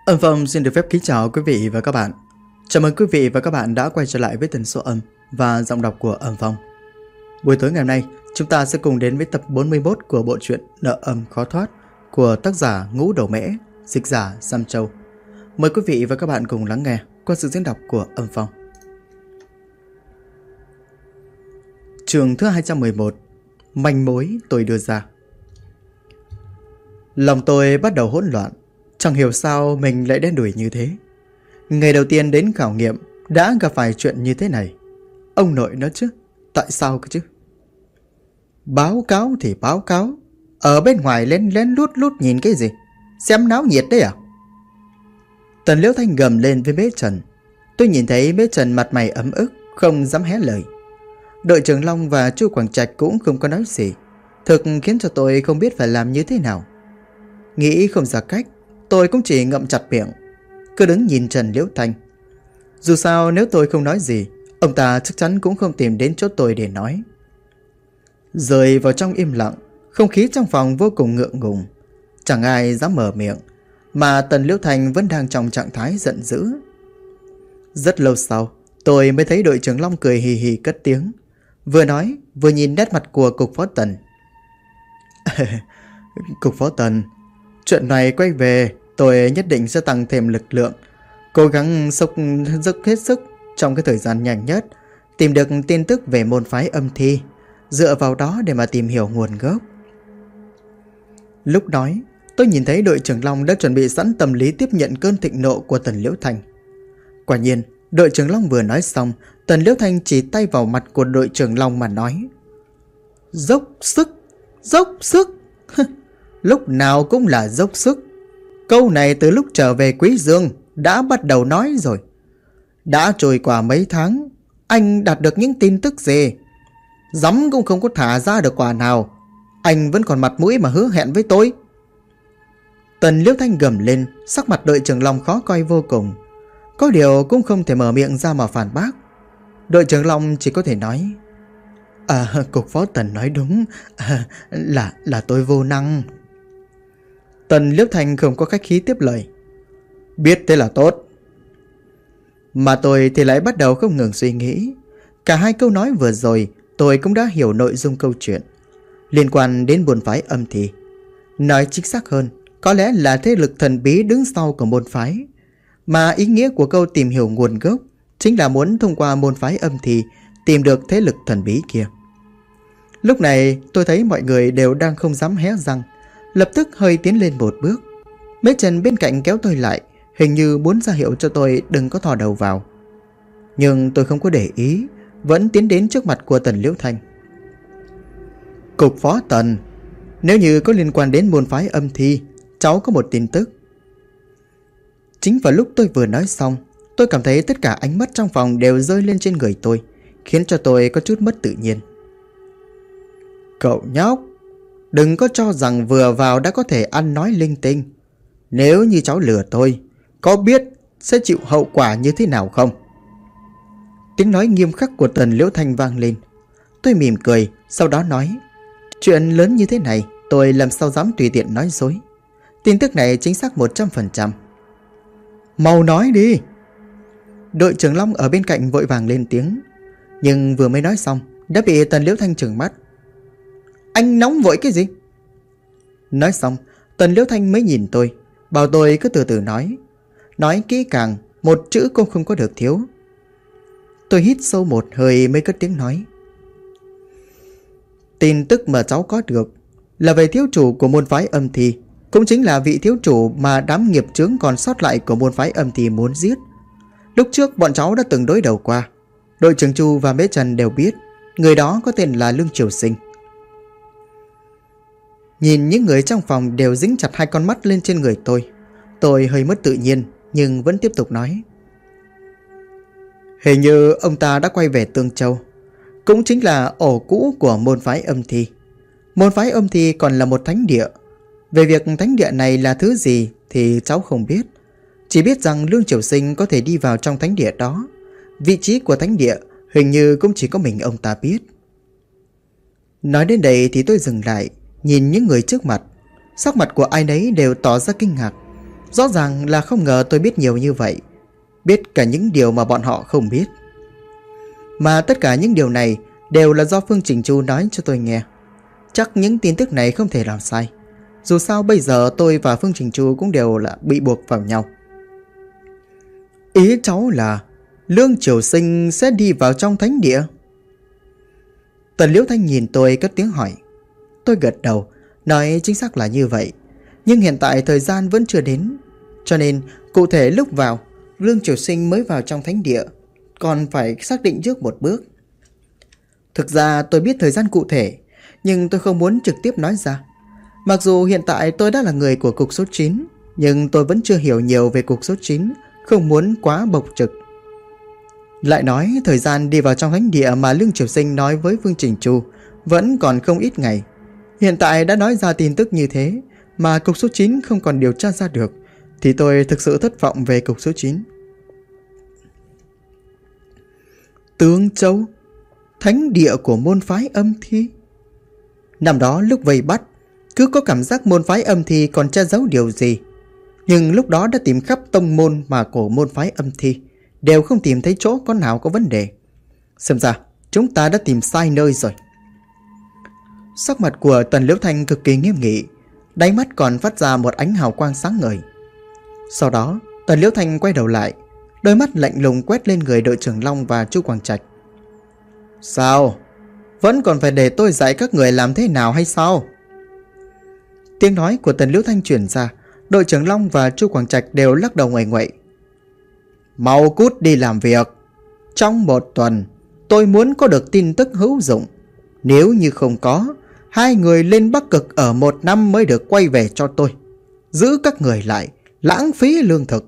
Âm Phong xin được phép kính chào quý vị và các bạn. Chào mừng quý vị và các bạn đã quay trở lại với tần số âm và giọng đọc của Âm Phong. Buổi tối ngày hôm nay, chúng ta sẽ cùng đến với tập 41 của bộ truyện Nợ Âm Khó Thoát của tác giả Ngũ Đầu Mễ, dịch giả Sam Châu. Mời quý vị và các bạn cùng lắng nghe qua sự diễn đọc của Âm Phong. Chương thứ 211, manh mối tôi đưa ra. Lòng tôi bắt đầu hỗn loạn. Chẳng hiểu sao mình lại đen đủi như thế. Ngày đầu tiên đến khảo nghiệm đã gặp phải chuyện như thế này. Ông nội nó chứ, tại sao cơ chứ? Báo cáo thì báo cáo, ở bên ngoài lén lén lút lút nhìn cái gì? Xem náo nhiệt đấy à? Tần Liễu Thanh gầm lên với Mễ Trần. Tôi nhìn thấy Mễ Trần mặt mày ấm ức, không dám hé lời. Đội trưởng Long và Chu Quảng Trạch cũng không có nói gì, thực khiến cho tôi không biết phải làm như thế nào. Nghĩ không ra cách, tôi cũng chỉ ngậm chặt miệng, cứ đứng nhìn Trần Liễu Thanh. Dù sao nếu tôi không nói gì, ông ta chắc chắn cũng không tìm đến chỗ tôi để nói. Rơi vào trong im lặng, không khí trong phòng vô cùng ngượng ngùng. Chẳng ai dám mở miệng, mà Tần Liễu Thanh vẫn đang trong trạng thái giận dữ. Rất lâu sau, tôi mới thấy đội trưởng Long cười hì hì cất tiếng, vừa nói vừa nhìn nét mặt của cục phó Tần. Cục phó Tần, chuyện này quay về, tôi nhất định sẽ tăng thêm lực lượng, cố gắng dốc hết sức trong cái thời gian nhanh nhất, tìm được tin tức về môn phái âm thi, dựa vào đó để mà tìm hiểu nguồn gốc. Lúc nói, tôi nhìn thấy đội trưởng Long đã chuẩn bị sẵn tâm lý tiếp nhận cơn thịnh nộ của Tần Liễu Thanh. Quả nhiên, đội trưởng Long vừa nói xong, Tần Liễu Thanh chỉ tay vào mặt của đội trưởng Long mà nói: dốc sức, dốc sức. Lúc nào cũng là dốc sức. Câu này từ lúc trở về Quý Dương đã bắt đầu nói rồi. Đã trôi qua mấy tháng, anh đạt được những tin tức gì? Giấm cũng không có thả ra được quả nào, anh vẫn còn mặt mũi mà hứa hẹn với tôi. Tần Liễu Thanh gầm lên, sắc mặt đội trưởng Long khó coi vô cùng. Có điều cũng không thể mở miệng ra mà phản bác. Đội trưởng Long chỉ có thể nói: cục phó Tần nói đúng, là tôi vô năng. Tần Liễu Thanh không có khách khí tiếp lời: biết thế là tốt. Mà tôi thì lại bắt đầu không ngừng suy nghĩ. Cả hai câu nói vừa rồi tôi cũng đã hiểu nội dung câu chuyện liên quan đến môn phái âm thi. Nói chính xác hơn, có lẽ là thế lực thần bí đứng sau của môn phái. Mà ý nghĩa của câu tìm hiểu nguồn gốc chính là muốn thông qua môn phái âm thi tìm được thế lực thần bí kia. Lúc này tôi thấy mọi người đều đang không dám hé răng, lập tức hơi tiến lên một bước. Mễ Trần bên cạnh kéo tôi lại, hình như muốn ra hiệu cho tôi đừng có thò đầu vào. Nhưng tôi không có để ý, vẫn tiến đến trước mặt của Tần Liễu Thanh. Cục phó Tần, nếu như có liên quan đến môn phái âm thi, cháu có một tin tức. Chính vào lúc tôi vừa nói xong, tôi cảm thấy tất cả ánh mắt trong phòng đều rơi lên trên người tôi, khiến cho tôi có chút mất tự nhiên. Cậu nhóc, đừng có cho rằng vừa vào đã có thể ăn nói linh tinh. Nếu như cháu lừa tôi, có biết sẽ chịu hậu quả như thế nào không? Tiếng nói nghiêm khắc của Tần Liễu Thanh vang lên. Tôi mỉm cười, sau đó nói: chuyện lớn như thế này, tôi làm sao dám tùy tiện nói dối. Tin tức này chính xác 100%. Mau nói đi. Đội trưởng Long ở bên cạnh vội vàng lên tiếng, nhưng vừa mới nói xong đã bị Tần Liễu Thanh trừng mắt. Anh nóng vội cái gì? Nói xong, Tần Liễu Thanh mới nhìn tôi, bảo tôi cứ từ từ nói kỹ càng, một chữ cũng không có được thiếu. Tôi hít sâu một hơi mới cất tiếng nói: tin tức mà cháu có được là về thiếu chủ của môn phái âm thi, cũng chính là vị thiếu chủ mà đám nghiệp chướng còn sót lại của môn phái âm thi muốn giết. Lúc trước bọn cháu đã từng đối đầu qua. Đội trưởng Chu và Mễ Trần đều biết người đó có tên là Lương Triều Sinh. Nhìn những người trong phòng đều dính chặt hai con mắt lên trên người tôi hơi mất tự nhiên nhưng vẫn tiếp tục nói: hình như ông ta đã quay về Tương Châu, cũng chính là ổ cũ của môn phái âm thi. Môn phái âm thi còn là một thánh địa. Về việc thánh địa này là thứ gì thì cháu không biết, chỉ biết rằng Lương Triều Sinh có thể đi vào trong thánh địa đó. Vị trí của thánh địa hình như cũng chỉ có mình ông ta biết. Nói đến đây thì tôi dừng lại, nhìn những người trước mặt. Sắc mặt của ai nấy đều tỏ ra kinh ngạc. Rõ ràng là không ngờ tôi biết nhiều như vậy, biết cả những điều mà bọn họ không biết. Mà tất cả những điều này đều là do Phương Trình Chu nói cho tôi nghe. Chắc những tin tức này không thể làm sai. Dù sao bây giờ tôi và Phương Trình Chu cũng đều là bị buộc vào nhau. Ý cháu là Lương Triều Sinh sẽ đi vào trong thánh địa? Tần Liễu Thanh nhìn tôi cất tiếng hỏi. Tôi gật đầu, nói chính xác là như vậy. Nhưng hiện tại thời gian vẫn chưa đến, cho nên cụ thể lúc vào Lương Triều Sinh mới vào trong thánh địa còn phải xác định trước một bước. Thực ra tôi biết thời gian cụ thể, nhưng tôi không muốn trực tiếp nói ra. Mặc dù hiện tại tôi đã là người của cục số 9, nhưng tôi vẫn chưa hiểu nhiều về cục số 9, không muốn quá bộc trực. Lại nói thời gian đi vào trong thánh địa mà Lương Triều Sinh nói với Phương Trình Chu vẫn còn không ít ngày. Hiện tại đã nói ra tin tức như thế mà cục số 9 không còn điều tra ra được, thì tôi thực sự thất vọng về cục số 9. Tương Châu, thánh địa của môn phái Âm Thi. Năm đó lúc vây bắt, cứ có cảm giác môn phái Âm Thi còn che giấu điều gì. Nhưng lúc đó đã tìm khắp tông môn mà của môn phái Âm Thi, đều không tìm thấy chỗ có nào có vấn đề. Xem ra chúng ta đã tìm sai nơi rồi. Sắc mặt của Tần Liễu Thanh cực kỳ nghiêm nghị, đáy mắt còn phát ra một ánh hào quang sáng ngời. Sau đó Tần Liễu Thanh quay đầu lại, đôi mắt lạnh lùng quét lên người đội trưởng Long và Chu Quảng Trạch. Sao? Vẫn còn phải để tôi dạy các người làm thế nào hay sao? Tiếng nói của Tần Liễu Thanh truyền ra, đội trưởng Long và Chu Quảng Trạch đều lắc đầu nguậy nguậy. Mau cút đi làm việc. Trong một tuần tôi muốn có được tin tức hữu dụng. Nếu như không có, hai người lên Bắc Cực ở 1 năm mới được quay về cho tôi. Giữ các người lại, lãng phí lương thực.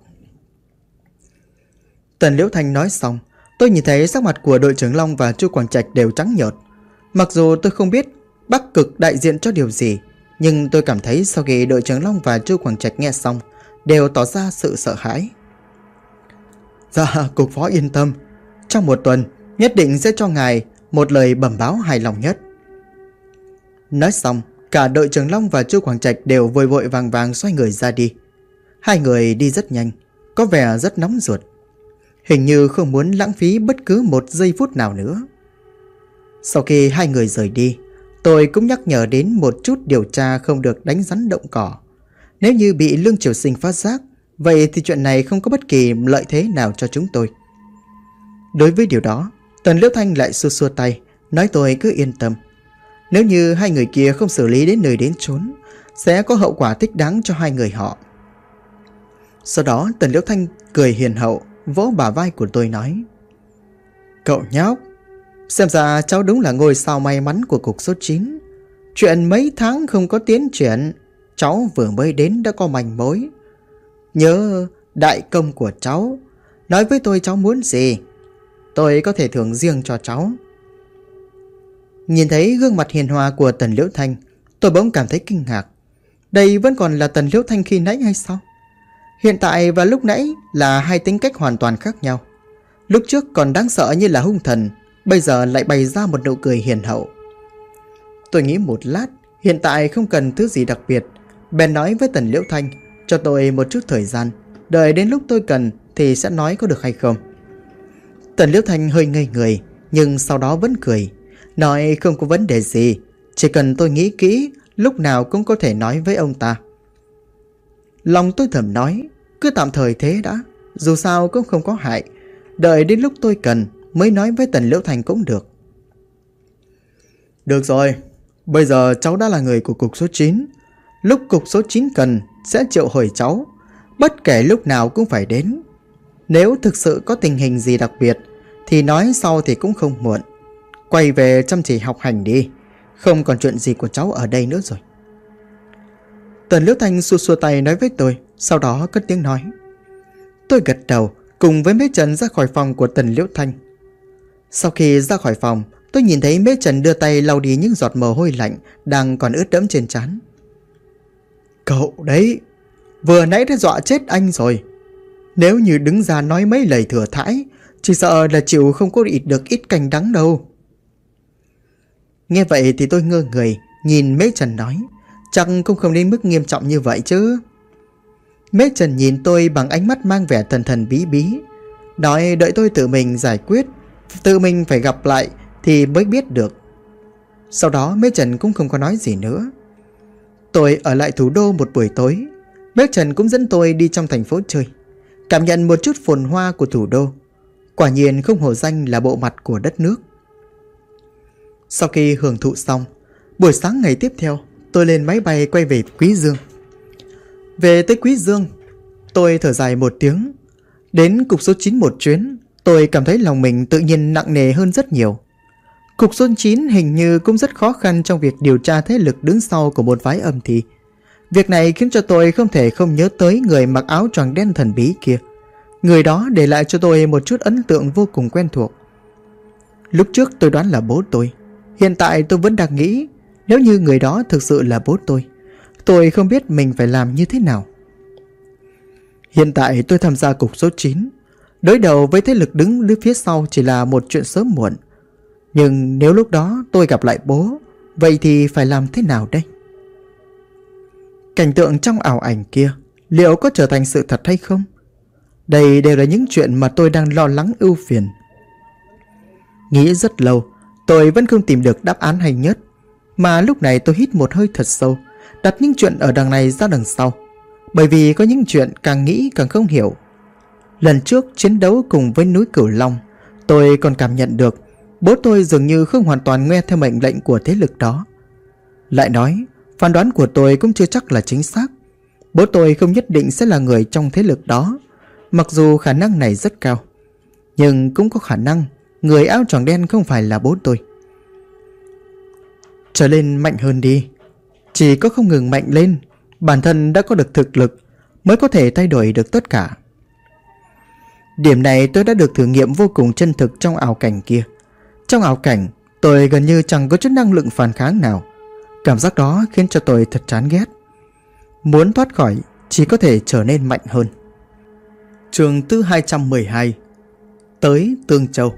Tần Liễu Thanh nói xong, tôi nhìn thấy sắc mặt của đội trưởng Long và Chu Quảng Trạch đều trắng nhợt. Mặc dù tôi không biết Bắc Cực đại diện cho điều gì, nhưng tôi cảm thấy sau khi đội trưởng Long và Chu Quảng Trạch nghe xong đều tỏ ra sự sợ hãi. Dạ, cục phó yên tâm, trong 1 tuần nhất định sẽ cho ngài một lời bẩm báo hài lòng nhất. Nói xong, cả đội trưởng Long và Chu Quảng Trạch đều vội vội vàng vàng xoay người ra đi. Hai người đi rất nhanh, có vẻ rất nóng ruột, hình như không muốn lãng phí bất cứ một giây phút nào nữa. Sau khi hai người rời đi, tôi cũng nhắc nhở đến một chút điều tra không được đánh rắn động cỏ. Nếu như bị Lương Triều Sinh phát giác, vậy thì chuyện này không có bất kỳ lợi thế nào cho chúng tôi. Đối với điều đó, Tần Liễu Thanh lại xua xua tay, nói tôi cứ yên tâm. Nếu như hai người kia không xử lý đến nơi đến chốn, sẽ có hậu quả thích đáng cho hai người họ. Sau đó Tần Liễu Thanh cười hiền hậu, vỗ bả vai của tôi nói. Cậu nhóc, xem ra cháu đúng là ngôi sao may mắn của cục số 9. Chuyện mấy tháng không có tiến triển, cháu vừa mới đến đã có manh mối. Nhớ đại công của cháu, nói với tôi cháu muốn gì, tôi có thể thưởng riêng cho cháu. Nhìn thấy gương mặt hiền hòa của Tần Liễu Thanh, tôi bỗng cảm thấy kinh ngạc. Đây vẫn còn là Tần Liễu Thanh khi nãy hay sao? Hiện tại và lúc nãy là hai tính cách hoàn toàn khác nhau. Lúc trước còn đáng sợ như là hung thần, bây giờ lại bày ra một nụ cười hiền hậu. Tôi nghĩ một lát, hiện tại không cần thứ gì đặc biệt, bèn nói với Tần Liễu Thanh, cho tôi một chút thời gian, đợi đến lúc tôi cần thì sẽ nói có được hay không. Tần Liễu Thanh hơi ngây người, nhưng sau đó vẫn cười, nói không có vấn đề gì, chỉ cần tôi nghĩ kỹ, lúc nào cũng có thể nói với ông ta. Lòng tôi thầm nói, cứ tạm thời thế đã, dù sao cũng không có hại, đợi đến lúc tôi cần mới nói với Tần Liễu Thanh cũng được. Được rồi, bây giờ cháu đã là người của cục số 9. Lúc cục số 9 cần sẽ triệu hồi cháu, bất kể lúc nào cũng phải đến. Nếu thực sự có tình hình gì đặc biệt thì nói sau thì cũng không muộn. Quay về chăm chỉ học hành đi, không còn chuyện gì của cháu ở đây nữa rồi. Tần Liễu Thanh xua xua tay nói với tôi, sau đó cất tiếng nói. Tôi gật đầu cùng với Mễ Trần ra khỏi phòng của Tần Liễu Thanh. Sau khi ra khỏi phòng, tôi nhìn thấy Mễ Trần đưa tay lau đi những giọt mồ hôi lạnh đang còn ướt đẫm trên trán. Cậu đấy, vừa nãy đã dọa chết anh rồi. Nếu như đứng ra nói mấy lời thừa thãi, chỉ sợ là chịu không có ít được ít canh đắng đâu. Nghe vậy thì tôi ngơ người, nhìn Mễ Trần nói, chắc cũng không đến mức nghiêm trọng như vậy chứ. Mễ Trần nhìn tôi bằng ánh mắt mang vẻ thần thần bí bí, nói đợi tôi tự mình giải quyết, tự mình phải gặp lại thì mới biết được. Sau đó Mễ Trần cũng không có nói gì nữa. Tôi ở lại thủ đô một buổi tối. Mễ Trần cũng dẫn tôi đi trong thành phố chơi, cảm nhận một chút phồn hoa của thủ đô. Quả nhiên không hổ danh là bộ mặt của đất nước. Sau khi hưởng thụ xong, buổi sáng ngày tiếp theo, tôi lên máy bay quay về Quý Dương. Về tới Quý Dương, tôi thở dài một tiếng. Đến cục số 9 một chuyến, tôi cảm thấy lòng mình tự nhiên nặng nề hơn rất nhiều. Cục số 9 hình như cũng rất khó khăn trong việc điều tra thế lực đứng sau của một phái âm thị. Việc này khiến cho tôi không thể không nhớ tới người mặc áo choàng đen thần bí kia. Người đó để lại cho tôi một chút ấn tượng vô cùng quen thuộc. Lúc trước tôi đoán là bố tôi. Hiện tại tôi vẫn đang nghĩ, nếu như người đó thực sự là bố tôi không biết mình phải làm như thế nào. Hiện tại tôi tham gia cục số 9, đối đầu với thế lực đứng phía sau chỉ là một chuyện sớm muộn. Nhưng nếu lúc đó tôi gặp lại bố, vậy thì phải làm thế nào đây? Cảnh tượng trong ảo ảnh kia liệu có trở thành sự thật hay không? Đây đều là những chuyện mà tôi đang lo lắng ưu phiền. Nghĩ rất lâu, tôi vẫn không tìm được đáp án hay nhất. Mà lúc này tôi hít một hơi thật sâu, đặt những chuyện ở đằng này ra đằng sau. Bởi vì có những chuyện càng nghĩ càng không hiểu. Lần trước chiến đấu cùng với núi Cửu Long, tôi còn cảm nhận được bố tôi dường như không hoàn toàn nghe theo mệnh lệnh của thế lực đó. Lại nói, phán đoán của tôi cũng chưa chắc là chính xác. Bố tôi không nhất định sẽ là người trong thế lực đó. Mặc dù khả năng này rất cao, nhưng cũng có khả năng người áo choàng đen không phải là bố tôi. Trở lên mạnh hơn đi. Chỉ có không ngừng mạnh lên, bản thân đã có được thực lực mới có thể thay đổi được tất cả. Điểm này tôi đã được thử nghiệm vô cùng chân thực trong ảo cảnh kia. Trong ảo cảnh, tôi gần như chẳng có chút năng lượng phản kháng nào. Cảm giác đó khiến cho tôi thật chán ghét. Muốn thoát khỏi, chỉ có thể trở nên mạnh hơn. Chương thứ 212. Tới Tương Châu.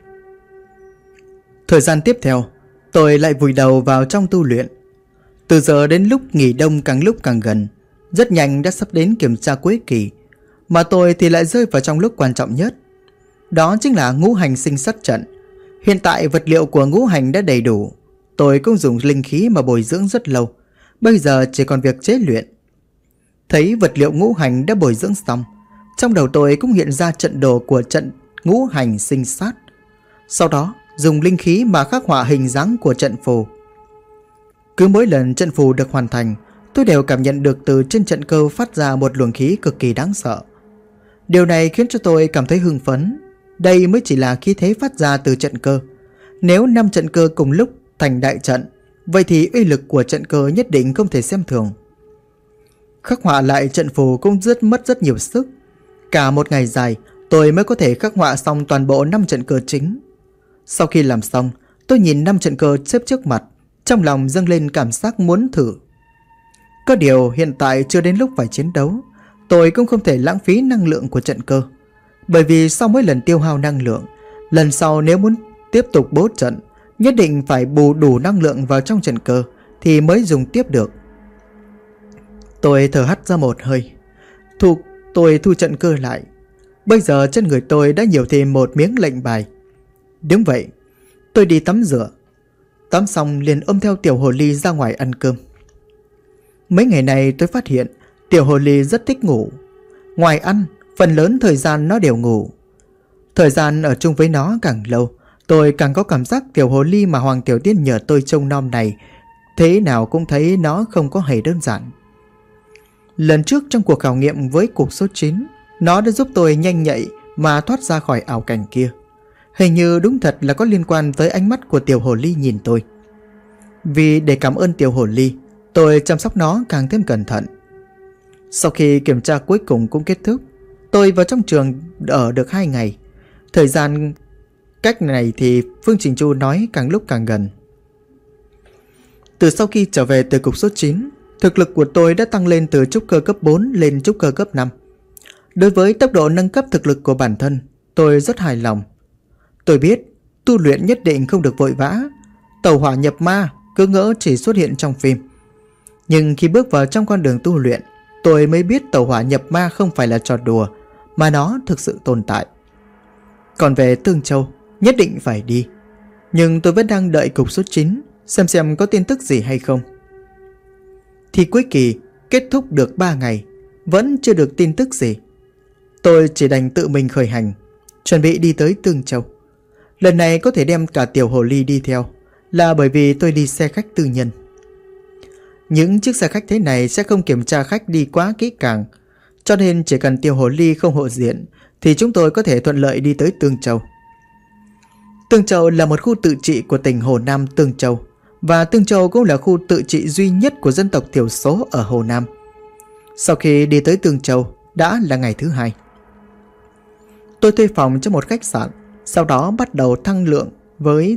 Thời gian tiếp theo, tôi lại vùi đầu vào trong tu luyện. Từ giờ đến lúc nghỉ đông càng lúc càng gần, rất nhanh đã sắp đến kiểm tra cuối kỳ. Mà tôi thì lại rơi vào trong lúc quan trọng nhất. Đó chính là ngũ hành sinh sát trận. Hiện tại vật liệu của ngũ hành đã đầy đủ. Tôi cũng dùng linh khí mà bồi dưỡng rất lâu. Bây giờ chỉ còn việc chế luyện. Thấy vật liệu ngũ hành đã bồi dưỡng xong, trong đầu tôi cũng hiện ra trận đồ của trận ngũ hành sinh sát. Sau đó dùng linh khí mà khắc họa hình dáng của trận phù. Cứ mỗi lần trận phù được hoàn thành, tôi đều cảm nhận được từ trên trận cơ phát ra một luồng khí cực kỳ đáng sợ. Điều này khiến cho tôi cảm thấy hưng phấn. Đây mới chỉ là khí thế phát ra từ trận cơ. Nếu 5 trận cơ cùng lúc thành đại trận, vậy thì uy lực của trận cơ nhất định không thể xem thường. Khắc họa lại trận phù cũng mất rất nhiều sức. Cả một ngày dài tôi mới có thể khắc họa xong toàn bộ 5 trận cơ chính. Sau khi làm xong, tôi nhìn 5 trận cơ xếp trước mặt, trong lòng dâng lên cảm giác muốn thử. Có điều hiện tại chưa đến lúc phải chiến đấu, tôi cũng không thể lãng phí năng lượng của trận cơ. Bởi vì sau mỗi lần tiêu hao năng lượng, lần sau nếu muốn tiếp tục bố trận, nhất định phải bù đủ năng lượng vào trong trận cơ thì mới dùng tiếp được. Tôi thở hắt ra một hơi. Tôi thu trận cơ lại. Bây giờ trên người tôi đã nhiều thêm một miếng lệnh bài. Đúng vậy, tôi đi tắm rửa. Tắm xong liền ôm theo tiểu hồ ly ra ngoài ăn cơm. Mấy ngày này tôi phát hiện tiểu hồ ly rất thích ngủ. Ngoài ăn, phần lớn thời gian nó đều ngủ. Thời gian ở chung với nó càng lâu, tôi càng có cảm giác tiểu hồ ly mà Hoàng Tiểu Tiên nhờ tôi trông nom này thế nào cũng thấy nó không có hề đơn giản. Lần trước trong cuộc khảo nghiệm với cục số 9, nó đã giúp tôi nhanh nhạy mà thoát ra khỏi ảo cảnh kia. Hình như đúng thật là có liên quan tới ánh mắt của tiểu hồ ly nhìn tôi. Vì để cảm ơn tiểu hồ ly, tôi chăm sóc nó càng thêm cẩn thận. Sau khi kiểm tra cuối cùng cũng kết thúc, tôi vào trong trường ở được 2 ngày. Thời gian cách này thì Phương Trình Chu nói càng lúc càng gần. Từ sau khi trở về từ cục số 9, thực lực của tôi đã tăng lên từ trúc cơ cấp 4 lên trúc cơ cấp 5. Đối với tốc độ nâng cấp thực lực của bản thân, tôi rất hài lòng. Tôi biết tu luyện nhất định không được vội vã. Tẩu hỏa nhập ma cứ ngỡ chỉ xuất hiện trong phim. Nhưng khi bước vào trong con đường tu luyện, tôi mới biết tẩu hỏa nhập ma không phải là trò đùa, mà nó thực sự tồn tại. Còn về Tương Châu, nhất định phải đi. Nhưng tôi vẫn đang đợi cục số 9 xem có tin tức gì hay không. Thi cuối kỳ kết thúc được 3 ngày, vẫn chưa được tin tức gì. Tôi chỉ đành tự mình khởi hành, chuẩn bị đi tới Tương Châu. Lần này có thể đem cả tiểu hồ ly đi theo là bởi vì tôi đi xe khách tư nhân. Những chiếc xe khách thế này sẽ không kiểm tra khách đi quá kỹ càng, cho nên chỉ cần tiểu hồ ly không hộ diện thì chúng tôi có thể thuận lợi đi tới Tương Châu. Tương Châu là một khu tự trị của tỉnh Hồ Nam Tương Châu, và Tương Châu cũng là khu tự trị duy nhất của dân tộc thiểu số ở Hồ Nam. Sau khi đi tới Tương Châu đã là ngày thứ 2. Tôi thuê phòng trong một khách sạn, sau đó bắt đầu thương lượng với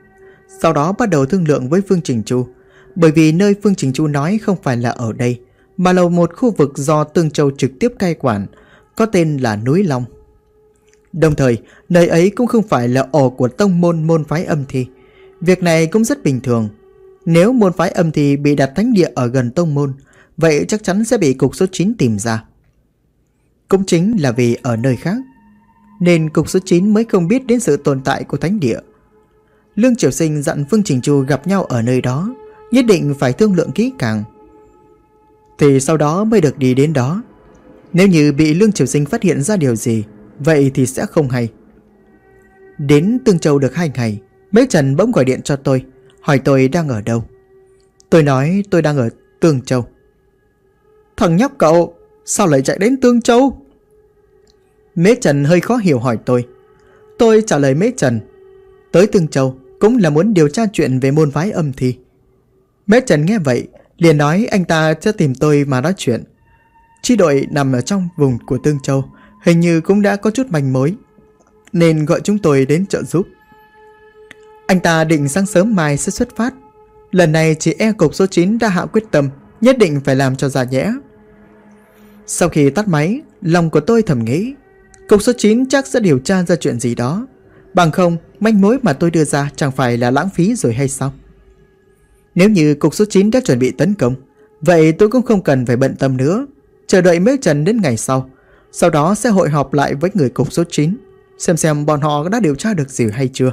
Phương Trình Chu, bởi vì nơi Phương Trình Chu nói không phải là ở đây, mà là một khu vực do Tương Châu trực tiếp cai quản, có tên là núi Long. Đồng thời, nơi ấy cũng không phải là ổ của tông môn phái âm thi. Việc này cũng rất bình thường. Nếu môn phái âm thi bị đặt thánh địa ở gần tông môn, vậy chắc chắn sẽ bị cục số 9 tìm ra. Cũng chính là vì ở nơi khác, nên cục số 9 mới không biết đến sự tồn tại của thánh địa. Lương Triều Sinh dặn Phương Trình Chu gặp nhau ở nơi đó, nhất định phải thương lượng kỹ càng, thì sau đó mới được đi đến đó. Nếu như bị Lương Triều Sinh phát hiện ra điều gì, vậy thì sẽ không hay. Đến Tương Châu được 2 ngày, Mễ Trần bỗng gọi điện cho tôi, hỏi tôi đang ở đâu. Tôi nói tôi đang ở Tương Châu. Thằng nhóc cậu, sao lại chạy đến Tương Châu? Mễ Trần hơi khó hiểu hỏi tôi. Tôi trả lời Mễ Trần, tới Tương Châu cũng là muốn điều tra chuyện về môn phái âm thi. Mễ Trần nghe vậy liền nói anh ta sẽ tìm tôi mà nói chuyện. Chi đội nằm ở trong vùng của Tương Châu hình như cũng đã có chút manh mối, nên gọi chúng tôi đến trợ giúp. Anh ta định sáng sớm mai sẽ xuất phát. Lần này chỉ e cục số 9 đã hạ quyết tâm, nhất định phải làm cho ra nhẽ. Sau khi tắt máy, lòng của tôi thầm nghĩ, cục số 9 chắc sẽ điều tra ra chuyện gì đó, bằng không manh mối mà tôi đưa ra chẳng phải là lãng phí rồi hay sao? Nếu như cục số 9 đã chuẩn bị tấn công, vậy tôi cũng không cần phải bận tâm nữa, chờ đợi Mễ Trần đến ngày sau đó sẽ hội họp lại với người cục số 9, xem bọn họ đã điều tra được gì hay chưa.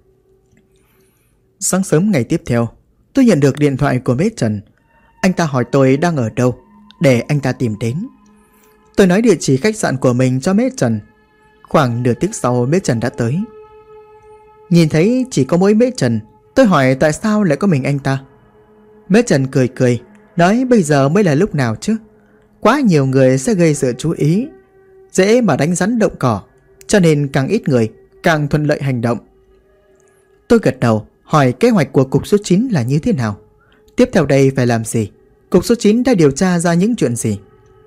Sáng sớm ngày tiếp theo, tôi nhận được điện thoại của Mễ Trần. Anh ta hỏi tôi đang ở đâu, để anh ta tìm đến. Tôi nói địa chỉ khách sạn của mình cho Mễ Trần. Khoảng nửa tiếng sau Mễ Trần đã tới. Nhìn thấy chỉ có mỗi Mễ Trần, tôi hỏi tại sao lại có mình anh ta. Mễ Trần cười, nói bây giờ mới là lúc nào chứ. Quá nhiều người sẽ gây sự chú ý, dễ mà đánh rắn động cỏ, cho nên càng ít người càng thuận lợi hành động. Tôi gật đầu, hỏi kế hoạch của cục số 9 là như thế nào, tiếp theo đây phải làm gì, cục số 9 đã điều tra ra những chuyện gì.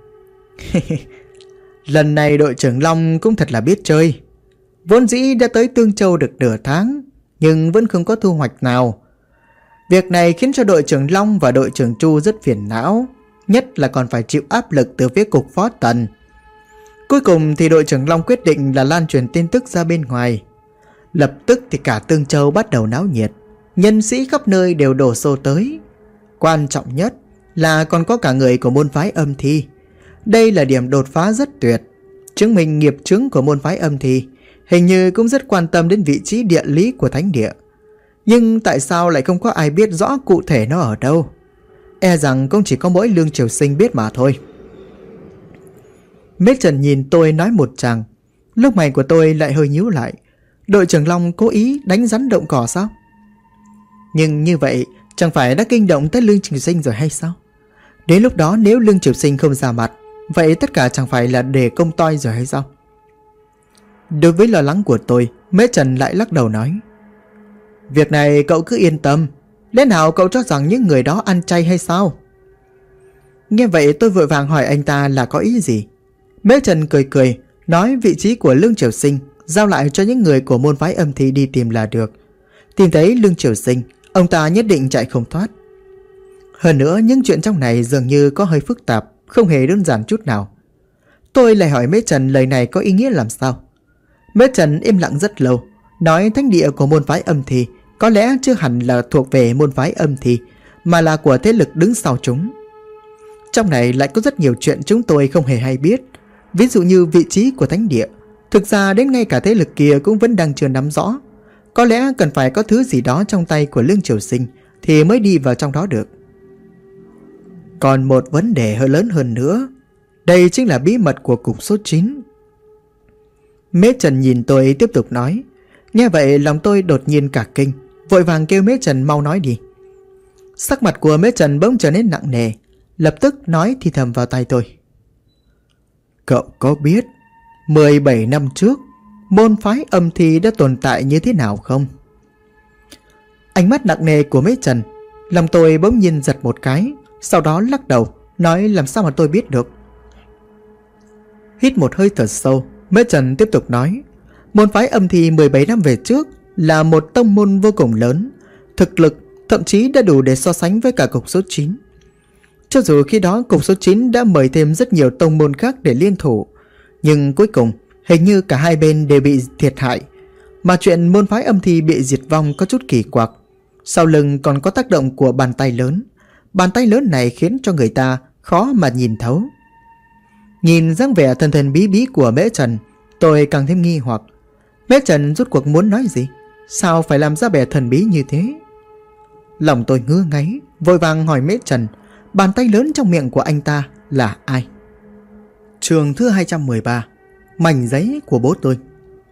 Lần này đội trưởng Long cũng thật là biết chơi. Vốn dĩ đã tới Tương Châu được nửa tháng, nhưng vẫn không có thu hoạch nào. Việc này khiến cho đội trưởng Long và đội trưởng Chu rất phiền não, nhất là còn phải chịu áp lực từ phía cục Phó Tần. Cuối cùng thì đội trưởng Long quyết định là lan truyền tin tức ra bên ngoài. Lập tức thì cả Tương Châu bắt đầu náo nhiệt, nhân sĩ khắp nơi đều đổ xô tới. Quan trọng nhất là còn có cả người của môn phái âm thi. Đây là điểm đột phá rất tuyệt, chứng minh nghiệp chướng của môn phái âm thi hình như cũng rất quan tâm đến vị trí địa lý của thánh địa. Nhưng tại sao lại không có ai biết rõ cụ thể nó ở đâu? E rằng cũng chỉ có mỗi Lương Triều Sinh biết mà thôi. Mễ Trần nhìn tôi nói một tràng, lúc mày của tôi lại hơi nhíu lại. Đội trưởng Long cố ý đánh rắn động cỏ sao? Nhưng như vậy chẳng phải đã kinh động tới Lương Triều Sinh rồi hay sao? Đến lúc đó nếu Lương Triều Sinh không ra mặt, vậy tất cả chẳng phải là để công toi rồi hay sao? Đối với lo lắng của tôi, Mễ Trần lại lắc đầu nói, việc này cậu cứ yên tâm. Lẽ nào cậu cho rằng những người đó ăn chay hay sao? Nghe vậy tôi vội vàng hỏi anh ta là có ý gì. Mễ Trần cười, nói vị trí của Lương Triều Sinh giao lại cho những người của môn phái âm thi đi tìm là được. Tìm thấy Lương Triều Sinh, ông ta nhất định chạy không thoát. Hơn nữa những chuyện trong này dường như có hơi phức tạp, không hề đơn giản chút nào. Tôi lại hỏi Mễ Trần lời này có ý nghĩa làm sao. Mễ Trần im lặng rất lâu, nói thánh địa của môn phái âm thi có lẽ chưa hẳn là thuộc về môn phái âm thi, mà là của thế lực đứng sau chúng. Trong này lại có rất nhiều chuyện chúng tôi không hề hay biết. Ví dụ như vị trí của thánh địa. Thực ra đến ngay cả thế lực kia cũng vẫn đang chưa nắm rõ. Có lẽ cần phải có thứ gì đó trong tay của Lương Triều Sinh thì mới đi vào trong đó được. Còn một vấn đề hơi lớn hơn nữa. Đây chính là bí mật của cục số 9. Mễ Trần nhìn tôi tiếp tục nói. Nghe vậy lòng tôi đột nhiên cả kinh, vội vàng kêu Mễ Trần mau nói đi. Sắc mặt của Mễ Trần bỗng trở nên nặng nề, lập tức nói thì thầm vào tai tôi. Cậu có biết 17 năm trước môn phái âm thi đã tồn tại như thế nào không? Ánh mắt nặng nề của Mễ Trần, lòng tôi bỗng nhiên giật một cái, sau đó lắc đầu, nói làm sao mà tôi biết được. Hít một hơi thở sâu, Mễ Trần tiếp tục nói. Môn phái âm thi 17 năm về trước là một tông môn vô cùng lớn, thực lực thậm chí đã đủ để so sánh với cả cục số 9. Cho dù khi đó cục số 9 đã mời thêm rất nhiều tông môn khác để liên thủ, nhưng cuối cùng hình như cả hai bên đều bị thiệt hại. Mà chuyện môn phái âm thi bị diệt vong có chút kỳ quặc. Sau lưng còn có tác động của bàn tay lớn. Bàn tay lớn này khiến cho người ta khó mà nhìn thấu. Nhìn dáng vẻ thần thần bí bí của Mễ Trần, tôi càng thêm nghi hoặc. Mễ Trần rốt cuộc muốn nói gì? Sao phải làm ra vẻ thần bí như thế? Lòng tôi ngứa ngáy, vội vàng hỏi Mễ Trần, bàn tay lớn trong miệng của anh ta là ai? Chương thứ 213, mảnh giấy của bố tôi.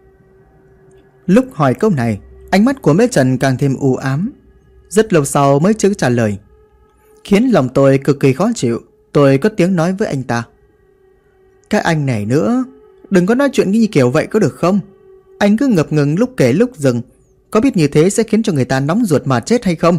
Lúc hỏi câu này, ánh mắt của Mễ Trần càng thêm u ám. Rất lâu sau mới chữ trả lời, khiến lòng tôi cực kỳ khó chịu. Tôi có tiếng nói với anh ta. Các anh này nữa, đừng có nói chuyện như kiểu vậy có được không? Anh cứ ngập ngừng lúc kể lúc dừng, có biết như thế sẽ khiến cho người ta nóng ruột mà chết hay không?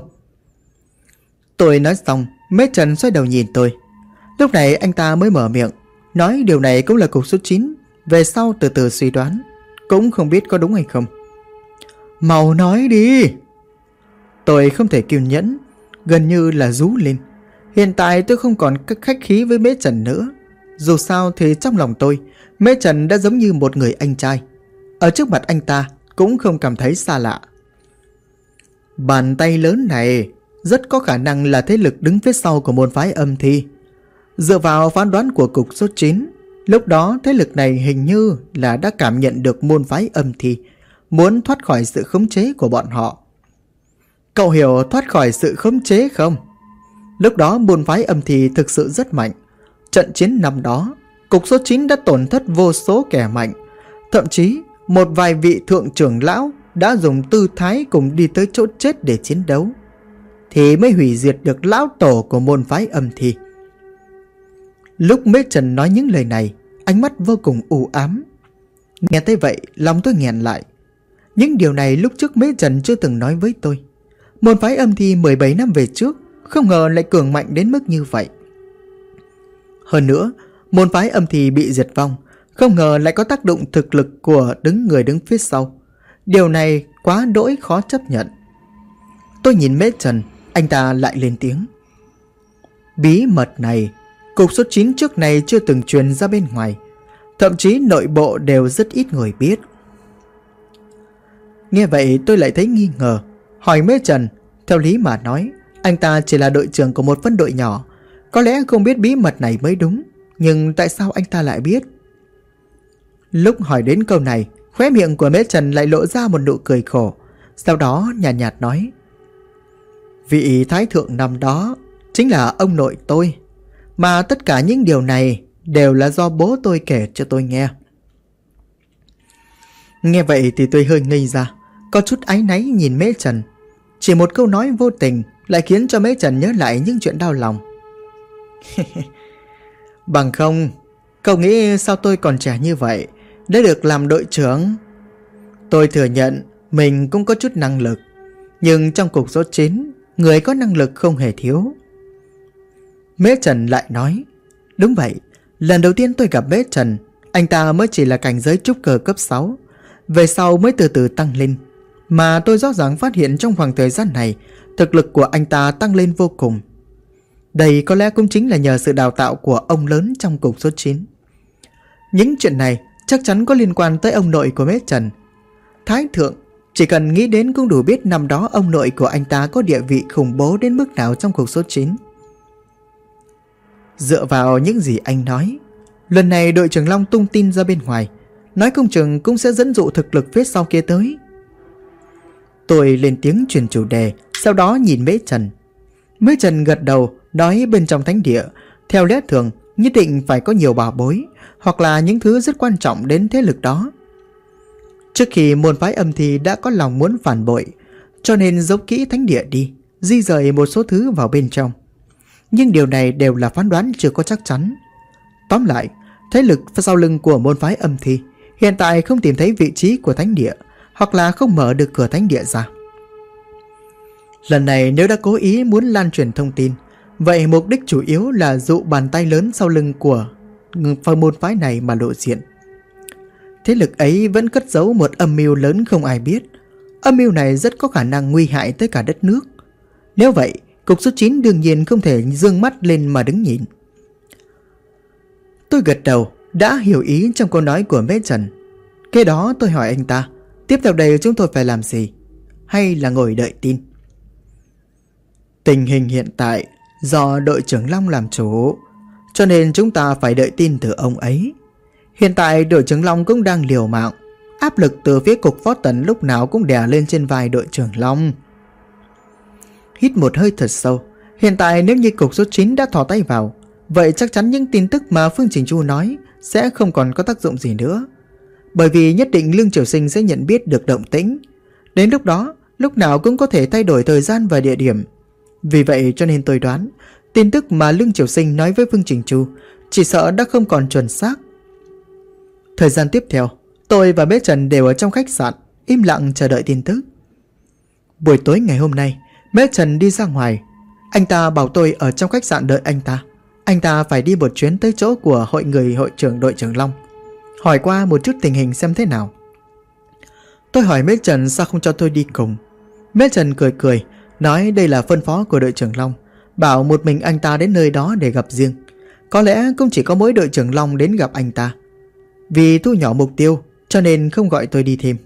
Tôi nói xong, Mễ Trần xoay đầu nhìn tôi. Lúc này anh ta mới mở miệng, nói điều này cũng là cục số 9. Về sau từ từ suy đoán, cũng không biết có đúng hay không. Mau nói đi! Tôi không thể kiên nhẫn, gần như là rú lên. Hiện tại tôi không còn khách khí với Mễ Trần nữa. Dù sao thì trong lòng tôi, Mễ Trần đã giống như một người anh trai. Ở trước mặt anh ta cũng không cảm thấy xa lạ. Bàn tay lớn này rất có khả năng là thế lực đứng phía sau của môn phái âm thi. Dựa vào phán đoán của cục số 9, lúc đó thế lực này hình như là đã cảm nhận được môn phái âm thi muốn thoát khỏi sự khống chế của bọn họ. Cậu hiểu thoát khỏi sự khống chế không? Lúc đó môn phái âm thi thực sự rất mạnh. Trận chiến năm đó, cục số 9 đã tổn thất vô số kẻ mạnh. Thậm chí một vài vị thượng trưởng lão đã dùng tư thái cùng đi tới chỗ chết để chiến đấu, thì mới hủy diệt được lão tổ của môn phái âm thi. Lúc Mễ Trần nói những lời này, ánh mắt vô cùng u ám. Nghe thấy vậy, lòng tôi nghẹn lại. Những điều này lúc trước Mễ Trần chưa từng nói với tôi. Môn phái âm thi 17 năm về trước không ngờ lại cường mạnh đến mức như vậy. Hơn nữa, môn phái âm thi bị diệt vong, không ngờ lại có tác động thực lực của người đứng phía sau. Điều này quá đỗi khó chấp nhận. Tôi nhìn Mễ Trần, anh ta lại lên tiếng. Bí mật này, cục số 9 trước này chưa từng truyền ra bên ngoài. Thậm chí nội bộ đều rất ít người biết. Nghe vậy tôi lại thấy nghi ngờ, hỏi Mễ Trần. Theo lý mà nói, anh ta chỉ là đội trưởng của một phân đội nhỏ, có lẽ không biết bí mật này mới đúng. Nhưng tại sao anh ta lại biết? Lúc hỏi đến câu này, khóe miệng của Mễ Trần lại lộ ra một nụ cười khổ. Sau đó nhàn nhạt nói, vị thái thượng năm đó chính là ông nội tôi, mà tất cả những điều này đều là do bố tôi kể cho tôi nghe. Nghe vậy thì tôi hơi ngây ra, có chút áy náy nhìn Mễ Trần. Chỉ một câu nói vô tình lại khiến cho Mễ Trần nhớ lại những chuyện đau lòng. Bằng không, cậu nghĩ sao tôi còn trẻ như vậy đã được làm đội trưởng? Tôi thừa nhận mình cũng có chút năng lực, nhưng trong cục số 9, người có năng lực không hề thiếu. Mễ Trần lại nói, đúng vậy, lần đầu tiên tôi gặp Mễ Trần, anh ta mới chỉ là cảnh giới trúc cơ cấp 6, về sau mới từ từ tăng lên. Mà tôi rõ ràng phát hiện trong khoảng thời gian này, thực lực của anh ta tăng lên vô cùng. Đây có lẽ cũng chính là nhờ sự đào tạo của ông lớn trong cục số 9. Những chuyện này chắc chắn có liên quan tới ông nội của Mễ Trần. Thái thượng, chỉ cần nghĩ đến cũng đủ biết năm đó ông nội của anh ta có địa vị khủng bố đến mức nào trong cục số 9. Dựa vào những gì anh nói, lần này đội trưởng Long tung tin ra bên ngoài, nói không chừng cũng sẽ dẫn dụ thực lực phía sau kia tới. Tôi lên tiếng chuyển chủ đề, sau đó nhìn Mễ Trần. Mễ Trần gật đầu, nói bên trong thánh địa, theo lẽ thường nhất định phải có nhiều bảo bối, hoặc là những thứ rất quan trọng đến thế lực đó. Trước khi môn phái âm thi đã có lòng muốn phản bội, cho nên giấu kỹ thánh địa đi, di rời một số thứ vào bên trong. Nhưng điều này đều là phán đoán chưa có chắc chắn. Tóm lại, thế lực sau lưng của môn phái âm thi hiện tại không tìm thấy vị trí của thánh địa, hoặc là không mở được cửa thánh địa ra. Lần này nếu đã cố ý muốn lan truyền thông tin, vậy mục đích chủ yếu là dụ bàn tay lớn sau lưng của môn phái này mà lộ diện. Thế lực ấy vẫn cất giấu một âm mưu lớn không ai biết. Âm mưu này rất có khả năng nguy hại tới cả đất nước. Nếu vậy, cục số 9 đương nhiên không thể dương mắt lên mà đứng nhìn. Tôi gật đầu, đã hiểu ý trong câu nói của Mễ Trần. Kế đó tôi hỏi anh ta, tiếp theo đây chúng tôi phải làm gì? Hay là ngồi đợi tin? Tình hình hiện tại do đội trưởng Long làm chủ, cho nên chúng ta phải đợi tin từ ông ấy. Hiện tại đội trưởng Long cũng đang liều mạng, áp lực từ phía cục Phó Tần lúc nào cũng đè lên trên vai đội trưởng Long. Hít một hơi thật sâu. Hiện tại nếu như cục số 9 đã thò tay vào, vậy chắc chắn những tin tức mà Phương Trình Chu nói sẽ không còn có tác dụng gì nữa. Bởi vì nhất định Lương Triều Sinh sẽ nhận biết được động tĩnh. Đến lúc đó, lúc nào cũng có thể thay đổi thời gian và địa điểm. Vì vậy cho nên tôi đoán, tin tức mà Lương Triều Sinh nói với Phương Trình Chu chỉ sợ đã không còn chuẩn xác. Thời gian tiếp theo, tôi và Mễ Trần đều ở trong khách sạn, im lặng chờ đợi tin tức. Buổi tối ngày hôm nay, Mễ Trần đi ra ngoài. Anh ta bảo tôi ở trong khách sạn đợi anh ta. Anh ta phải đi một chuyến tới chỗ của hội trưởng đội trưởng Long, hỏi qua một chút tình hình xem thế nào. Tôi hỏi Mễ Trần sao không cho tôi đi cùng. Mễ Trần cười cười, nói đây là phân phó của đội trưởng Long, bảo một mình anh ta đến nơi đó để gặp riêng. Có lẽ cũng chỉ có mỗi đội trưởng Long đến gặp anh ta. Vì thu nhỏ mục tiêu cho nên không gọi tôi đi thêm.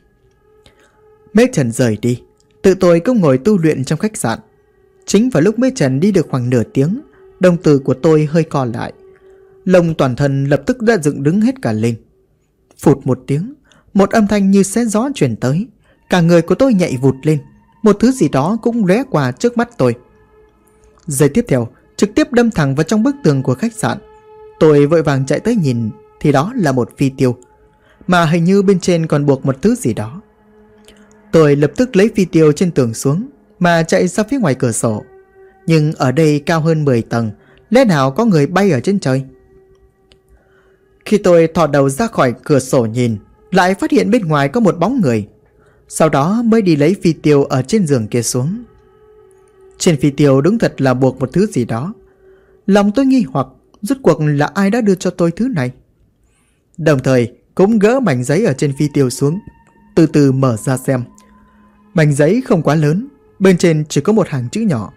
Mễ Trần rời đi, tự tôi cũng ngồi tu luyện trong khách sạn. Chính vào lúc Mễ Trần đi được khoảng nửa tiếng, đồng tử của tôi hơi co lại. Lông toàn thân lập tức đã dựng đứng hết cả lên. Phụt một tiếng, một âm thanh như xé gió truyền tới. Cả người của tôi nhảy vụt lên. Một thứ gì đó cũng lóe qua trước mắt tôi. Giây tiếp theo, trực tiếp đâm thẳng vào trong bức tường của khách sạn. Tôi vội vàng chạy tới nhìn, thì đó là một phi tiêu, mà hình như bên trên còn buộc một thứ gì đó. Tôi lập tức lấy phi tiêu trên tường xuống, mà chạy ra phía ngoài cửa sổ. Nhưng ở đây cao hơn 10 tầng, lẽ nào có người bay ở trên trời? Khi tôi thò đầu ra khỏi cửa sổ nhìn, lại phát hiện bên ngoài có một bóng người. Sau đó mới đi lấy phi tiêu ở trên giường kia xuống. Trên phi tiêu đúng thật là buộc một thứ gì đó. Lòng tôi nghi hoặc, rốt cuộc là ai đã đưa cho tôi thứ này. Đồng thời cũng gỡ mảnh giấy ở trên phi tiêu xuống, từ từ mở ra xem. Mảnh giấy không quá lớn, bên trên chỉ có một hàng chữ nhỏ.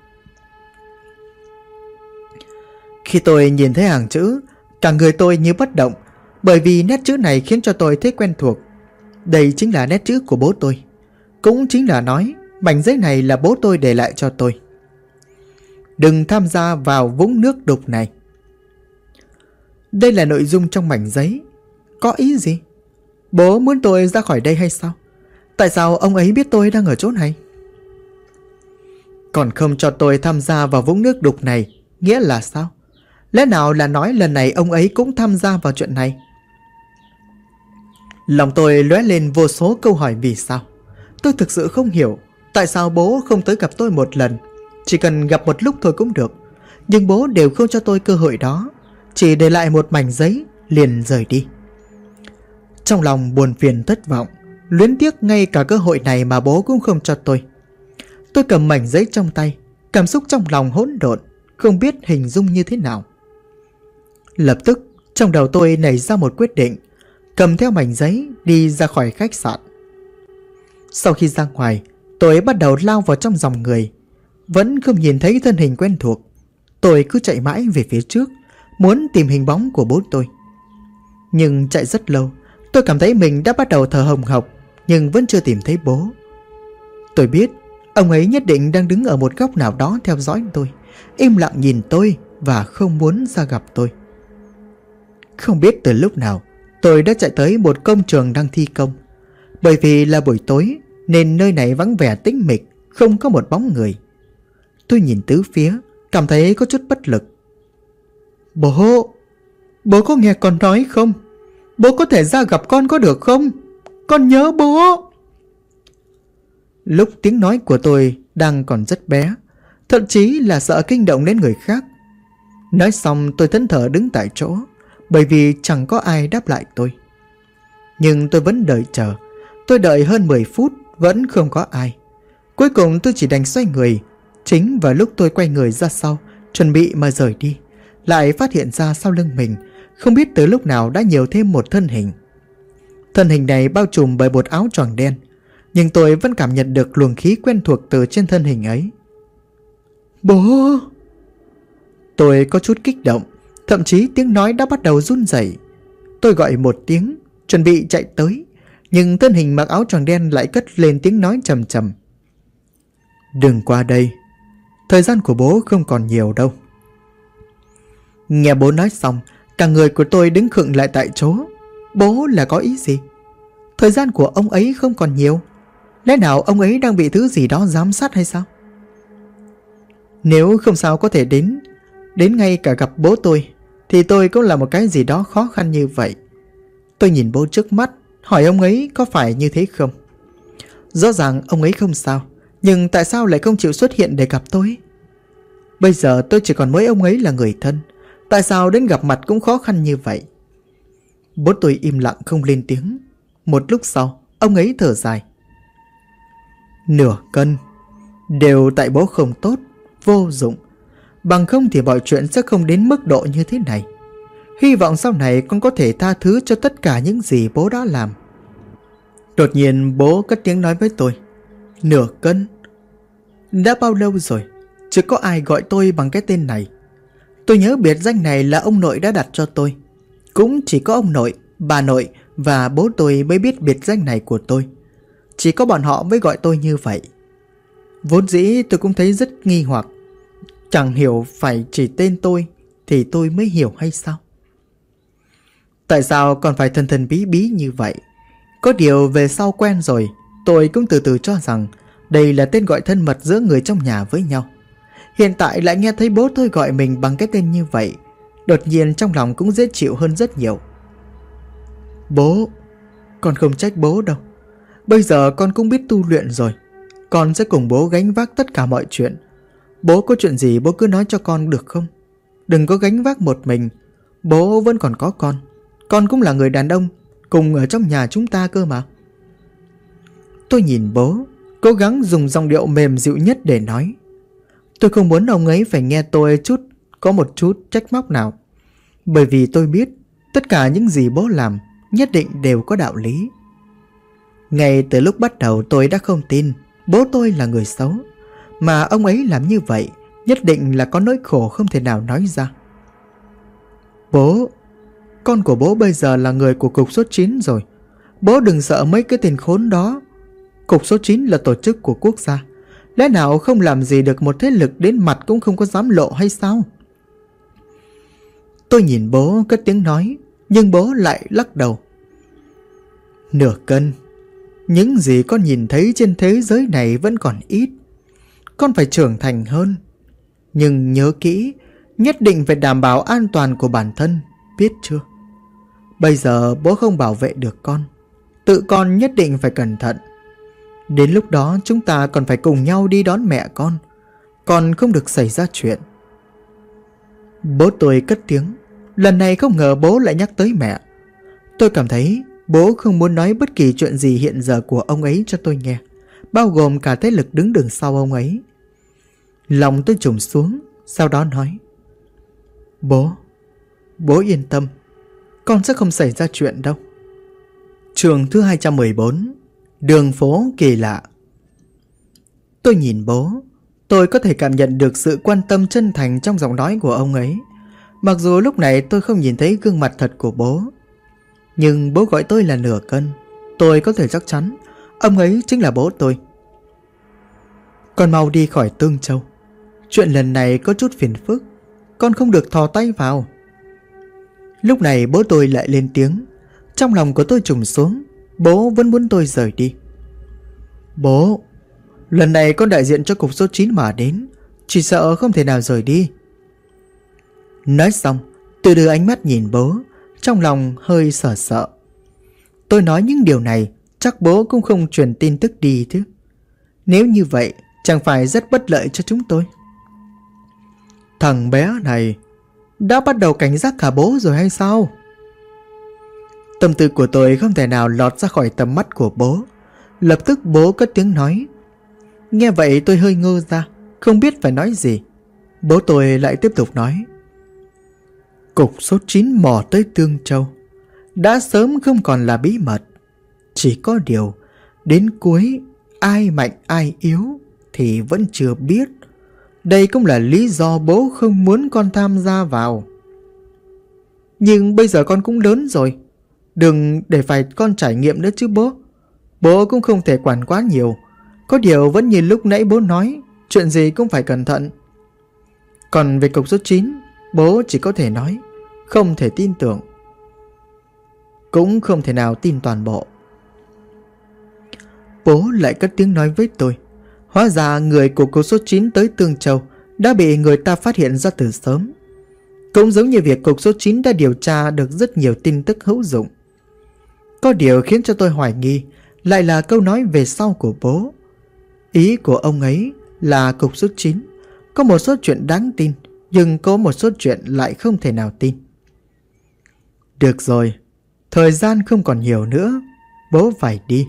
Khi tôi nhìn thấy hàng chữ, cả người tôi như bất động, bởi vì nét chữ này khiến cho tôi thấy quen thuộc. Đây chính là nét chữ của bố tôi. Cũng chính là nói mảnh giấy này là bố tôi để lại cho tôi. Đừng tham gia vào vũng nước đục này. Đây là nội dung trong mảnh giấy. Có ý gì? Bố muốn tôi ra khỏi đây hay sao? Tại sao ông ấy biết tôi đang ở chỗ này? Còn không cho tôi tham gia vào vũng nước đục này, nghĩa là sao? Lẽ nào là nói lần này ông ấy cũng tham gia vào chuyện này? Lòng tôi lóe lên vô số câu hỏi vì sao. Tôi thực sự không hiểu tại sao bố không tới gặp tôi một lần. Chỉ cần gặp một lúc thôi cũng được. Nhưng bố đều không cho tôi cơ hội đó, chỉ để lại một mảnh giấy liền rời đi. Trong lòng buồn phiền thất vọng, luyến tiếc ngay cả cơ hội này mà bố cũng không cho tôi. Tôi cầm mảnh giấy trong tay, cảm xúc trong lòng hỗn độn, không biết hình dung như thế nào. Lập tức trong đầu tôi nảy ra một quyết định, cầm theo mảnh giấy đi ra khỏi khách sạn. Sau khi ra ngoài, tôi bắt đầu lao vào trong dòng người. Vẫn không nhìn thấy thân hình quen thuộc. Tôi cứ chạy mãi về phía trước, muốn tìm hình bóng của bố tôi. Nhưng chạy rất lâu, tôi cảm thấy mình đã bắt đầu thở hồng hộc, nhưng vẫn chưa tìm thấy bố. Tôi biết ông ấy nhất định đang đứng ở một góc nào đó theo dõi tôi, im lặng nhìn tôi, và không muốn ra gặp tôi. Không biết từ lúc nào tôi đã chạy tới một công trường đang thi công. Bởi vì là buổi tối nên nơi này vắng vẻ tĩnh mịch, không có một bóng người. Tôi nhìn tứ phía, cảm thấy có chút bất lực. Bố có nghe con nói không? Bố có thể ra gặp con có được không? Con nhớ bố. Lúc tiếng nói của tôi đang còn rất bé, thậm chí là sợ kinh động đến người khác. Nói xong tôi thẫn thờ đứng tại chỗ, bởi vì chẳng có ai đáp lại tôi. Nhưng tôi vẫn đợi chờ. Tôi đợi hơn 10 phút vẫn không có ai. Cuối cùng tôi chỉ đành xoay người. Chính vào lúc tôi quay người ra sau, chuẩn bị mà rời đi, lại phát hiện ra sau lưng mình không biết từ lúc nào đã nhiều thêm một thân hình. Thân hình này bao trùm bởi một áo choàng đen, nhưng tôi vẫn cảm nhận được luồng khí quen thuộc từ trên thân hình ấy. Bố! Tôi có chút kích động, thậm chí tiếng nói đã bắt đầu run rẩy. Tôi gọi một tiếng, chuẩn bị chạy tới, nhưng thân hình mặc áo choàng đen lại cất lên tiếng nói trầm trầm. Đừng qua đây, thời gian của bố không còn nhiều đâu. Nghe bố nói xong, cả người của tôi đứng khựng lại tại chỗ. Bố là có ý gì? Thời gian của ông ấy không còn nhiều. Lẽ nào ông ấy đang bị thứ gì đó giám sát hay sao? Nếu không sao có thể đến ngay cả gặp bố tôi, thì tôi cũng là một cái gì đó khó khăn như vậy. Tôi nhìn bố trước mắt, hỏi ông ấy có phải như thế không. Rõ ràng ông ấy không sao, nhưng tại sao lại không chịu xuất hiện để gặp tôi? Bây giờ tôi chỉ còn mỗi ông ấy là người thân, tại sao đến gặp mặt cũng khó khăn như vậy? Bố tôi im lặng không lên tiếng. Một lúc sau, ông ấy thở dài. Nửa cân. Đều tại bố không tốt, vô dụng. Bằng không thì mọi chuyện sẽ không đến mức độ như thế này. Hy vọng sau này con có thể tha thứ cho tất cả những gì bố đã làm. Đột nhiên bố cất tiếng nói với tôi. Nửa cân? Đã bao lâu rồi chưa có ai gọi tôi bằng cái tên này. Tôi nhớ biệt danh này là ông nội đã đặt cho tôi. Cũng chỉ có ông nội, bà nội và bố tôi mới biết biệt danh này của tôi. Chỉ có bọn họ mới gọi tôi như vậy. Vốn dĩ tôi cũng thấy rất nghi hoặc. Chẳng hiểu phải chỉ tên tôi thì tôi mới hiểu hay sao? Tại sao còn phải thần thần bí bí như vậy? Có điều về sau quen rồi, tôi cũng từ từ cho rằng đây là tên gọi thân mật giữa người trong nhà với nhau. Hiện tại lại nghe thấy bố tôi gọi mình bằng cái tên như vậy, đột nhiên trong lòng cũng dễ chịu hơn rất nhiều. Bố, con không trách bố đâu. Bây giờ con cũng biết tu luyện rồi. Con sẽ cùng bố gánh vác tất cả mọi chuyện. Bố có chuyện gì bố cứ nói cho con được không? Đừng có gánh vác một mình. Bố vẫn còn có con. Con cũng là người đàn ông, cùng ở trong nhà chúng ta cơ mà. Tôi nhìn bố, cố gắng dùng giọng điệu mềm dịu nhất để nói. Tôi không muốn ông ấy phải nghe tôi có một chút trách móc nào. Bởi vì tôi biết tất cả những gì bố làm nhất định đều có đạo lý. Ngay từ lúc bắt đầu tôi đã không tin bố tôi là người xấu. Mà ông ấy làm như vậy nhất định là có nỗi khổ không thể nào nói ra. Bố, con của bố bây giờ là người của cục số 9 rồi. Bố đừng sợ mấy cái tên khốn đó. Cục số 9 là tổ chức của quốc gia. Lẽ nào không làm gì được một thế lực đến mặt cũng không có dám lộ hay sao? Tôi nhìn bố cất tiếng nói, nhưng bố lại lắc đầu. Nửa cân. Những gì con nhìn thấy trên thế giới này vẫn còn ít. Con phải trưởng thành hơn. Nhưng nhớ kỹ, nhất định phải đảm bảo an toàn của bản thân, biết chưa? Bây giờ bố không bảo vệ được con. Tự con nhất định phải cẩn thận. Đến lúc đó chúng ta còn phải cùng nhau đi đón mẹ con. Con không được xảy ra chuyện. Bố tôi cất tiếng. Lần này không ngờ bố lại nhắc tới mẹ. Tôi cảm thấy bố không muốn nói bất kỳ chuyện gì hiện giờ của ông ấy cho tôi nghe, bao gồm cả thế lực đứng đằng sau ông ấy. Lòng tôi trùng xuống, sau đó nói. Bố yên tâm, con sẽ không xảy ra chuyện đâu. Chương thứ 214. Đường phố kỳ lạ. Tôi nhìn bố. Tôi có thể cảm nhận được sự quan tâm chân thành trong giọng nói của ông ấy. Mặc dù lúc này tôi không nhìn thấy gương mặt thật của bố, nhưng bố gọi tôi là nửa cân. Tôi có thể chắc chắn ông ấy chính là bố tôi. Con mau đi khỏi Tương Châu. Chuyện lần này có chút phiền phức. con không được thò tay vào. Lúc này bố tôi lại lên tiếng. Trong lòng của tôi trùng xuống. Bố vẫn muốn tôi rời đi. Bố, lần này con đại diện cho cục số 9 mà đến, chỉ sợ không thể nào rời đi. Nói xong, tôi đưa ánh mắt nhìn bố, trong lòng hơi sợ sợ. Tôi nói những điều này chắc bố cũng không truyền tin tức đi chứ. Nếu như vậy chẳng phải rất bất lợi cho chúng tôi. Thằng bé này đã bắt đầu cảnh giác cả bố rồi hay sao? Tâm tư của tôi không thể nào lọt ra khỏi tầm mắt của bố. Lập tức bố cất tiếng nói. Nghe vậy tôi hơi ngơ ra, không biết phải nói gì. Bố tôi lại tiếp tục nói. Cục số 9 mò tới Tương Châu đã sớm không còn là bí mật. Chỉ có điều đến cuối ai mạnh ai yếu thì vẫn chưa biết. Đây cũng là lý do bố không muốn con tham gia vào. Nhưng bây giờ con cũng lớn rồi, đừng để phải con trải nghiệm nữa chứ bố. Bố cũng không thể quản quá nhiều. Có điều vẫn như lúc nãy bố nói, chuyện gì cũng phải cẩn thận. Còn về cục số 9, bố chỉ có thể nói không thể tin tưởng, cũng không thể nào tin toàn bộ. Bố lại cất tiếng nói với tôi. Hóa ra người của cục số 9 tới Tương Châu đã bị người ta phát hiện ra từ sớm. Cũng giống như việc cục số 9 đã điều tra được rất nhiều tin tức hữu dụng. Có điều khiến cho tôi hoài nghi lại là câu nói về sau của bố. Ý của ông ấy là cục số 9 có một số chuyện đáng tin, nhưng có một số chuyện lại không thể nào tin. Được rồi, thời gian không còn nhiều nữa, bố phải đi.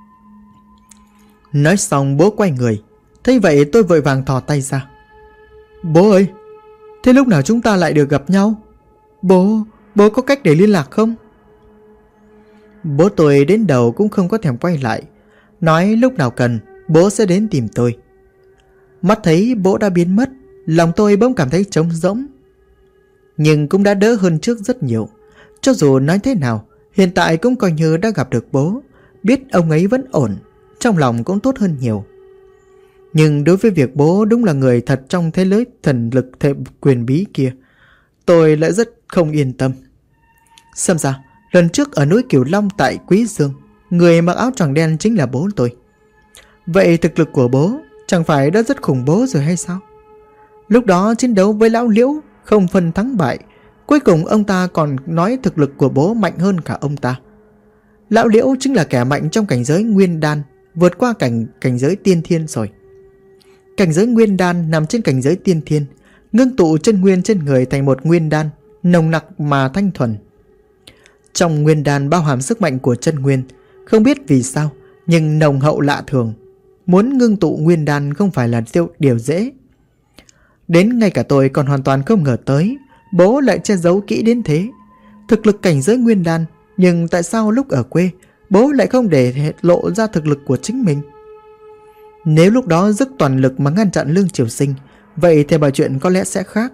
Nói xong bố quay người. Thấy vậy tôi vội vàng thò tay ra. Bố ơi, thế lúc nào chúng ta lại được gặp nhau? Bố có cách để liên lạc không? Bố tôi đến đầu cũng không có thèm quay lại, nói lúc nào cần bố sẽ đến tìm tôi. Mắt thấy bố đã biến mất, lòng tôi bỗng cảm thấy trống rỗng. Nhưng cũng đã đỡ hơn trước rất nhiều. Cho dù nói thế nào, hiện tại cũng coi như đã gặp được bố, biết ông ấy vẫn ổn, trong lòng cũng tốt hơn nhiều. Nhưng đối với việc bố đúng là người thật trong thế giới thần lực thể quyền bí kia, tôi lại rất không yên tâm. Xem ra lần trước ở núi Cửu Long tại Quý Dương, người mặc áo choàng đen chính là bố tôi. Vậy thực lực của bố chẳng phải đã rất khủng bố rồi hay sao? Lúc đó chiến đấu với lão Liễu không phân thắng bại, cuối cùng ông ta còn nói thực lực của bố mạnh hơn cả ông ta. Lão Liễu chính là kẻ mạnh trong cảnh giới Nguyên Đan, vượt qua cảnh giới Tiên Thiên rồi. Cảnh giới Nguyên Đan nằm trên cảnh giới Tiên Thiên, ngưng tụ chân nguyên trên người thành một Nguyên Đan, nồng nặc mà thanh thuần. Trong Nguyên Đan bao hàm sức mạnh của chân nguyên, không biết vì sao nhưng nồng hậu lạ thường. Muốn ngưng tụ Nguyên Đan không phải là điều dễ. Đến ngay cả tôi còn hoàn toàn không ngờ tới bố lại che giấu kỹ đến thế. Thực lực cảnh giới Nguyên Đan, nhưng tại sao lúc ở quê bố lại không để lộ ra thực lực của chính mình? Nếu lúc đó dốc toàn lực mà ngăn chặn Lương Triều Sinh, vậy thì mọi chuyện có lẽ sẽ khác.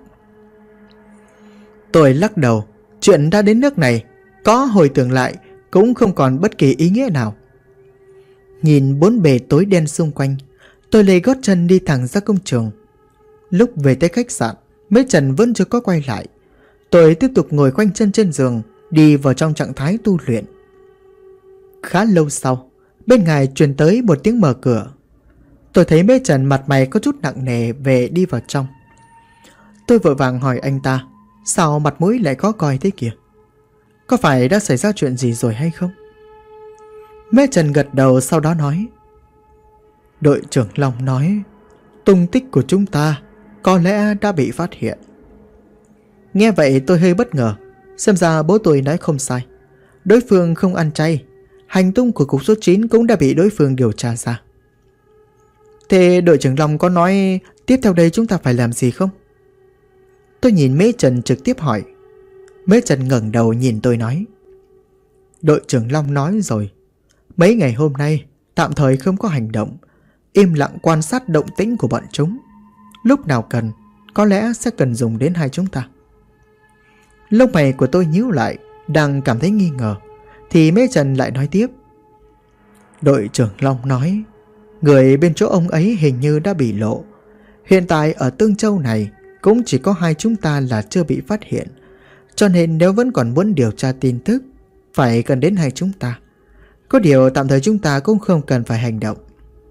Tôi lắc đầu. Chuyện đã đến nước này, có hồi tưởng lại cũng không còn bất kỳ ý nghĩa nào. Nhìn bốn bề tối đen xung quanh, tôi lấy gót chân đi thẳng ra công trường. Lúc về tới khách sạn, mấy Trần vẫn chưa có quay lại. Tôi tiếp tục ngồi khoanh chân trên giường, đi vào trong trạng thái tu luyện. Khá lâu sau, bên ngoài truyền tới một tiếng mở cửa. Tôi thấy mấy Trần mặt mày có chút nặng nề về đi vào trong. Tôi vội vàng hỏi anh ta, sao mặt mũi lại khó coi thế kìa? Có phải đã xảy ra chuyện gì rồi hay không? Mê Trần gật đầu, sau đó nói, đội trưởng Long nói tung tích của chúng ta có lẽ đã bị phát hiện. Nghe vậy tôi hơi bất ngờ. Xem ra bố tôi nói không sai, đối phương không ăn chay. Hành tung của cục số 9 cũng đã bị đối phương điều tra ra. Thế đội trưởng Long có nói tiếp theo đây chúng ta phải làm gì không? Tôi nhìn Mễ Trần trực tiếp hỏi. Mễ Trần ngẩng đầu nhìn tôi nói, đội trưởng Long nói rồi, mấy ngày hôm nay tạm thời không có hành động, im lặng quan sát động tĩnh của bọn chúng. Lúc nào cần, có lẽ sẽ cần dùng đến hai chúng ta. Lông mày của tôi nhíu lại, đang cảm thấy nghi ngờ, thì Mễ Trần lại nói tiếp. Đội trưởng Long nói, người bên chỗ ông ấy hình như đã bị lộ. Hiện tại ở Tương Châu này cũng chỉ có hai chúng ta là chưa bị phát hiện. Cho nên nếu vẫn còn muốn điều tra tin tức, phải cần đến hai chúng ta. Có điều tạm thời chúng ta cũng không cần phải hành động.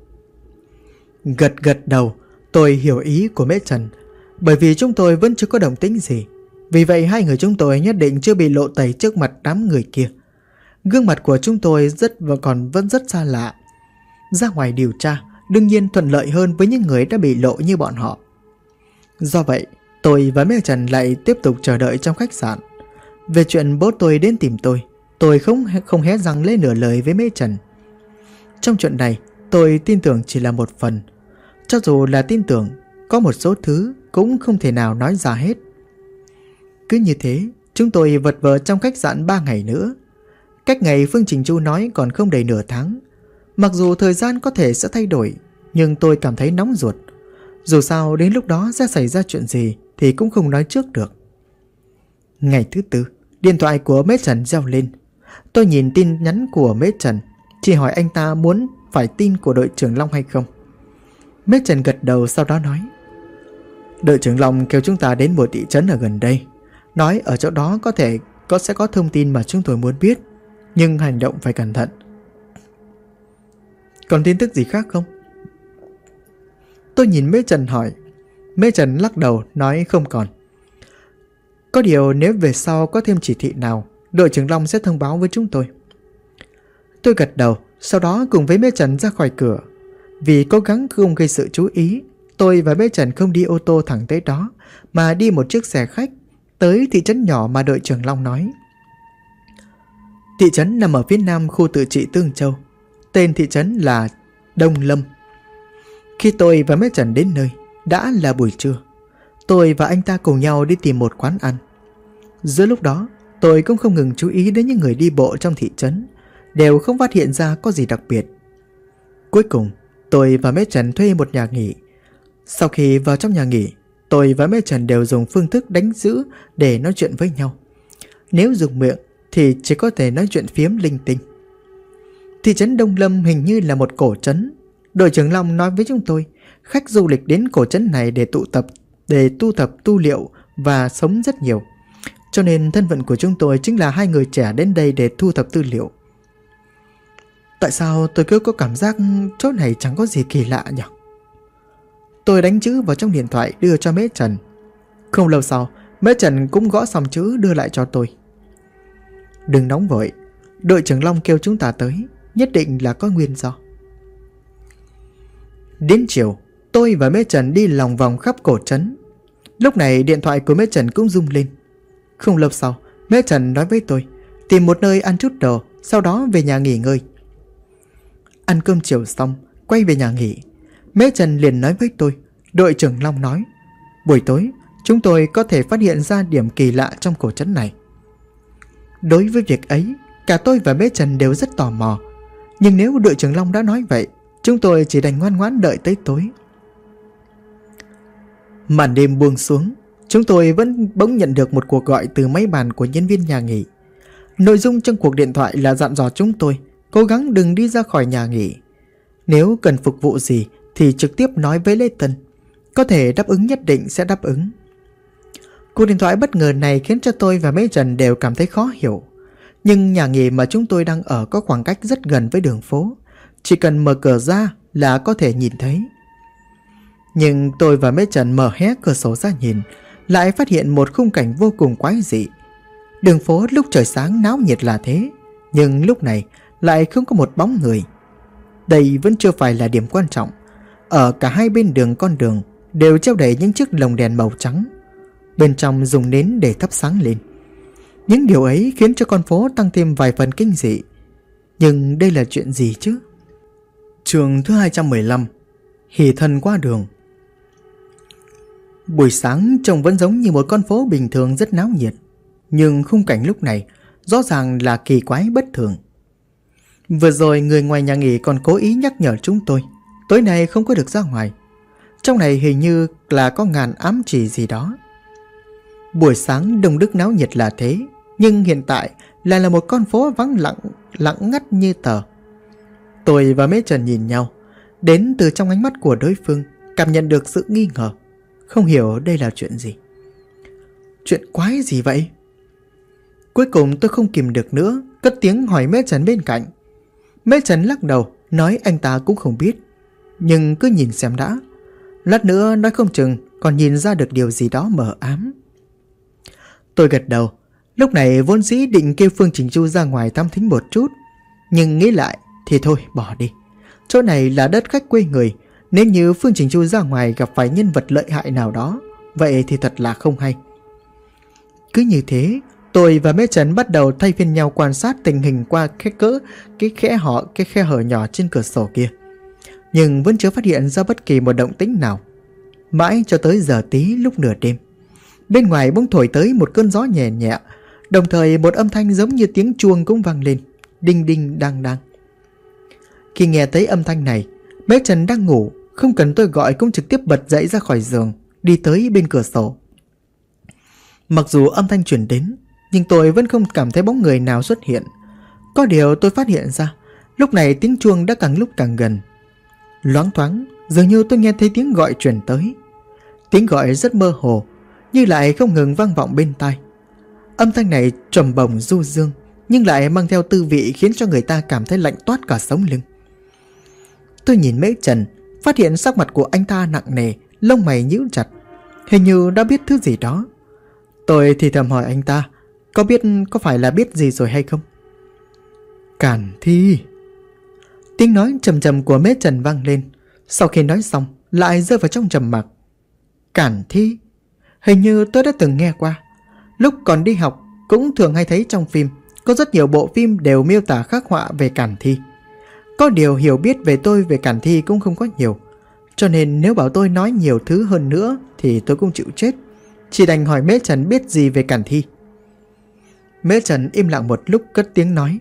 Gật đầu, tôi hiểu ý của Mễ Trần. Bởi vì chúng tôi vẫn chưa có động tĩnh gì, vì vậy hai người chúng tôi nhất định chưa bị lộ tẩy trước mặt đám người kia. Gương mặt của chúng tôi vẫn rất xa lạ. Ra ngoài điều tra đương nhiên thuận lợi hơn với những người đã bị lộ như bọn họ. Do vậy, tôi và Mễ Trần lại tiếp tục chờ đợi trong khách sạn. Về chuyện bố tôi đến tìm tôi không hé răng lấy nửa lời với Mễ Trần. Trong chuyện này, tôi tin tưởng chỉ là một phần. Cho dù là tin tưởng, có một số thứ cũng không thể nào nói ra hết. Cứ như thế, chúng tôi vật vờ trong khách sạn 3 ngày nữa. Cách ngày Phương Trình Chu nói còn không đầy nửa tháng. Mặc dù thời gian có thể sẽ thay đổi, nhưng tôi cảm thấy nóng ruột. Dù sao đến lúc đó sẽ xảy ra chuyện gì thì cũng không nói trước được. Ngày thứ tư, điện thoại của Mễ Trần reo lên. Tôi nhìn tin nhắn của Mễ Trần, chỉ hỏi anh ta muốn phải tin của đội trưởng Long hay không. Mễ Trần gật đầu, sau đó nói: đội trưởng Long kêu chúng ta đến một thị trấn ở gần đây, nói ở chỗ đó sẽ có thông tin mà chúng tôi muốn biết, nhưng hành động phải cẩn thận. Còn tin tức gì khác không? Tôi nhìn Mễ Trần hỏi. Mễ Trần lắc đầu nói không còn. Có điều nếu về sau có thêm chỉ thị nào, đội trưởng Long sẽ thông báo với chúng tôi. Tôi gật đầu, sau đó cùng với Mễ Trần ra khỏi cửa. Vì cố gắng không gây sự chú ý, tôi và Mễ Trần không đi ô tô thẳng tới đó, mà đi một chiếc xe khách tới thị trấn nhỏ mà đội trưởng Long nói. Thị trấn nằm ở phía nam khu tự trị Tương Châu. Tên thị trấn là Đông Lâm. Khi tôi và Mễ Trần đến nơi, đã là buổi trưa. Tôi và anh ta cùng nhau đi tìm một quán ăn. Giữa lúc đó, tôi cũng không ngừng chú ý đến những người đi bộ trong thị trấn, đều không phát hiện ra có gì đặc biệt. Cuối cùng, tôi và Mễ Trần thuê một nhà nghỉ. Sau khi vào trong nhà nghỉ, tôi và Mễ Trần đều dùng phương thức đánh giữ để nói chuyện với nhau. Nếu dùng miệng thì chỉ có thể nói chuyện phiếm linh tinh. Thị trấn Đông Lâm hình như là một cổ trấn. Đội trưởng Long nói với chúng tôi, khách du lịch đến cổ trấn này để tu tập tu liệu và sống rất nhiều. Cho nên thân phận của chúng tôi chính là hai người trẻ đến đây để thu thập tư liệu. Tại sao tôi cứ có cảm giác chỗ này chẳng có gì kỳ lạ nhỉ? Tôi đánh chữ vào trong điện thoại đưa cho Mễ Trần. Không lâu sau, Mễ Trần cũng gõ xong chữ đưa lại cho tôi. Đừng nóng vội, đội trưởng Long kêu chúng ta tới, nhất định là có nguyên do. Đến chiều, tôi và Mễ Trần đi lòng vòng khắp cổ trấn. Lúc này điện thoại của Mễ Trần cũng rung lên. Không lâu sau, Mễ Trần nói với tôi tìm một nơi ăn chút đồ, sau đó về nhà nghỉ ngơi. Ăn cơm chiều xong, quay về nhà nghỉ, Mễ Trần liền nói với tôi, đội trưởng Long nói buổi tối chúng tôi có thể phát hiện ra điểm kỳ lạ trong cổ trấn này. Đối với việc ấy, cả tôi và Mễ Trần đều rất tò mò. Nhưng nếu đội trưởng Long đã nói vậy, chúng tôi chỉ đành ngoan ngoãn đợi tới tối. Màn đêm buông xuống, chúng tôi vẫn bỗng nhận được một cuộc gọi từ máy bàn của nhân viên nhà nghỉ. Nội dung trong cuộc điện thoại là dặn dò chúng tôi cố gắng đừng đi ra khỏi nhà nghỉ. Nếu cần phục vụ gì thì trực tiếp nói với Lê Tân, có thể đáp ứng nhất định sẽ đáp ứng. Cuộc điện thoại bất ngờ này khiến cho tôi và Mễ Trần đều cảm thấy khó hiểu. Nhưng nhà nghỉ mà chúng tôi đang ở có khoảng cách rất gần với đường phố, chỉ cần mở cửa ra là có thể nhìn thấy. Nhưng tôi và Mễ Trần mở hé cửa sổ ra nhìn, lại phát hiện một khung cảnh vô cùng quái dị. Đường phố lúc trời sáng náo nhiệt là thế, nhưng lúc này lại không có một bóng người. Đây vẫn chưa phải là điểm quan trọng. Ở cả hai bên con đường đều treo đầy những chiếc lồng đèn màu trắng, bên trong dùng nến để thắp sáng lên. Những điều ấy khiến cho con phố tăng thêm vài phần kinh dị. Nhưng đây là chuyện gì chứ? Chương thứ 215, hỉ thần qua đường. Buổi sáng trông vẫn giống như một con phố bình thường rất náo nhiệt, nhưng khung cảnh lúc này rõ ràng là kỳ quái bất thường. Vừa rồi người ngoài nhà nghỉ còn cố ý nhắc nhở chúng tôi tối nay không có được ra ngoài. Trong này hình như là có ngàn ám chỉ gì đó. Buổi sáng đông đúc náo nhiệt là thế, nhưng hiện tại lại là một con phố vắng lặng ngắt như tờ. Tôi và Mễ Trần nhìn nhau, đến từ trong ánh mắt của đối phương cảm nhận được sự nghi ngờ. không hiểu đây là chuyện gì. Chuyện quái gì vậy? Cuối cùng tôi không kìm được nữa, cất tiếng hỏi Mễ Trần bên cạnh. Mễ Trần lắc đầu, nói anh ta cũng không biết, nhưng cứ nhìn xem đã. Lát nữa nói không chừng còn nhìn ra được điều gì đó mờ ám. Tôi gật đầu. Lúc này vốn dĩ định kêu Phương Trình Chu ra ngoài thăm thính một chút, nhưng nghĩ lại thì thôi bỏ đi. Chỗ này là đất khách quê người, nếu như Phương Trình Chu ra ngoài gặp phải nhân vật lợi hại nào đó, vậy thì thật là không hay. Cứ như thế, tôi và Mễ Trần bắt đầu thay phiên nhau quan sát tình hình qua cái khe hở nhỏ trên cửa sổ kia, nhưng vẫn chưa phát hiện ra bất kỳ một động tĩnh nào. Mãi cho tới giờ tí lúc nửa đêm, bên ngoài bỗng thổi tới một cơn gió nhẹ nhẹ, đồng thời một âm thanh giống như tiếng chuông cũng vang lên, đinh đinh đang đang. Khi nghe thấy âm thanh này, Mễ Trần đang ngủ, không cần tôi gọi cũng trực tiếp bật dậy ra khỏi giường, đi tới bên cửa sổ. Mặc dù âm thanh truyền đến, nhưng tôi vẫn không cảm thấy bóng người nào xuất hiện. Có điều tôi phát hiện ra, lúc này tiếng chuông đã càng lúc càng gần. Loáng thoáng, dường như tôi nghe thấy tiếng gọi truyền tới. Tiếng gọi rất mơ hồ, nhưng lại không ngừng vang vọng bên tai. Âm thanh này trầm bổng du dương, nhưng lại mang theo tư vị khiến cho người ta cảm thấy lạnh toát cả sống lưng. Tôi nhìn Mễ Trần, phát hiện sắc mặt của anh ta nặng nề, lông mày nhíu chặt, hình như đã biết thứ gì đó. Tôi thì thầm hỏi anh ta, có phải là biết gì rồi hay không? Cản Thi. Tiếng nói trầm trầm của Mễ Trần vang lên, sau khi nói xong lại rơi vào trong trầm mặc. Cản Thi, hình như tôi đã từng nghe qua. Lúc còn đi học cũng thường hay thấy trong phim, có rất nhiều bộ phim đều miêu tả khắc họa về Cản Thi. Có điều hiểu biết về tôi về Cản Thi cũng không có nhiều, cho nên nếu bảo tôi nói nhiều thứ hơn nữa thì tôi cũng chịu chết. Chỉ đành hỏi Mễ Trần biết gì về Cản Thi. Mễ Trần im lặng một lúc cất tiếng nói.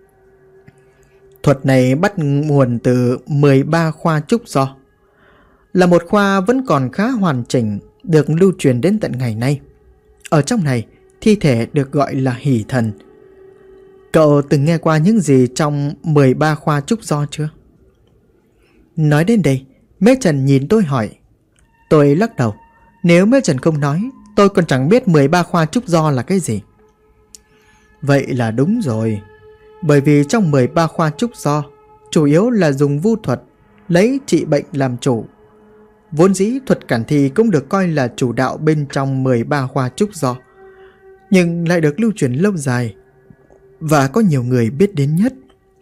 Thuật này bắt nguồn từ 13 khoa trúc do, là một khoa vẫn còn khá hoàn chỉnh, được lưu truyền đến tận ngày nay. Ở trong này, thi thể được gọi là hỷ thần. Cậu từng nghe qua những gì trong 13 khoa trúc do chưa? Nói đến đây, Mễ Trần nhìn tôi hỏi. Tôi lắc đầu. Nếu Mễ Trần không nói, tôi còn chẳng biết 13 khoa trúc do là cái gì. Vậy là đúng rồi. Bởi vì trong 13 khoa trúc do, chủ yếu là dùng vu thuật, lấy trị bệnh làm chủ. Vốn dĩ thuật Cản Thi cũng được coi là chủ đạo bên trong 13 khoa trúc do, nhưng lại được lưu truyền lâu dài và có nhiều người biết đến nhất.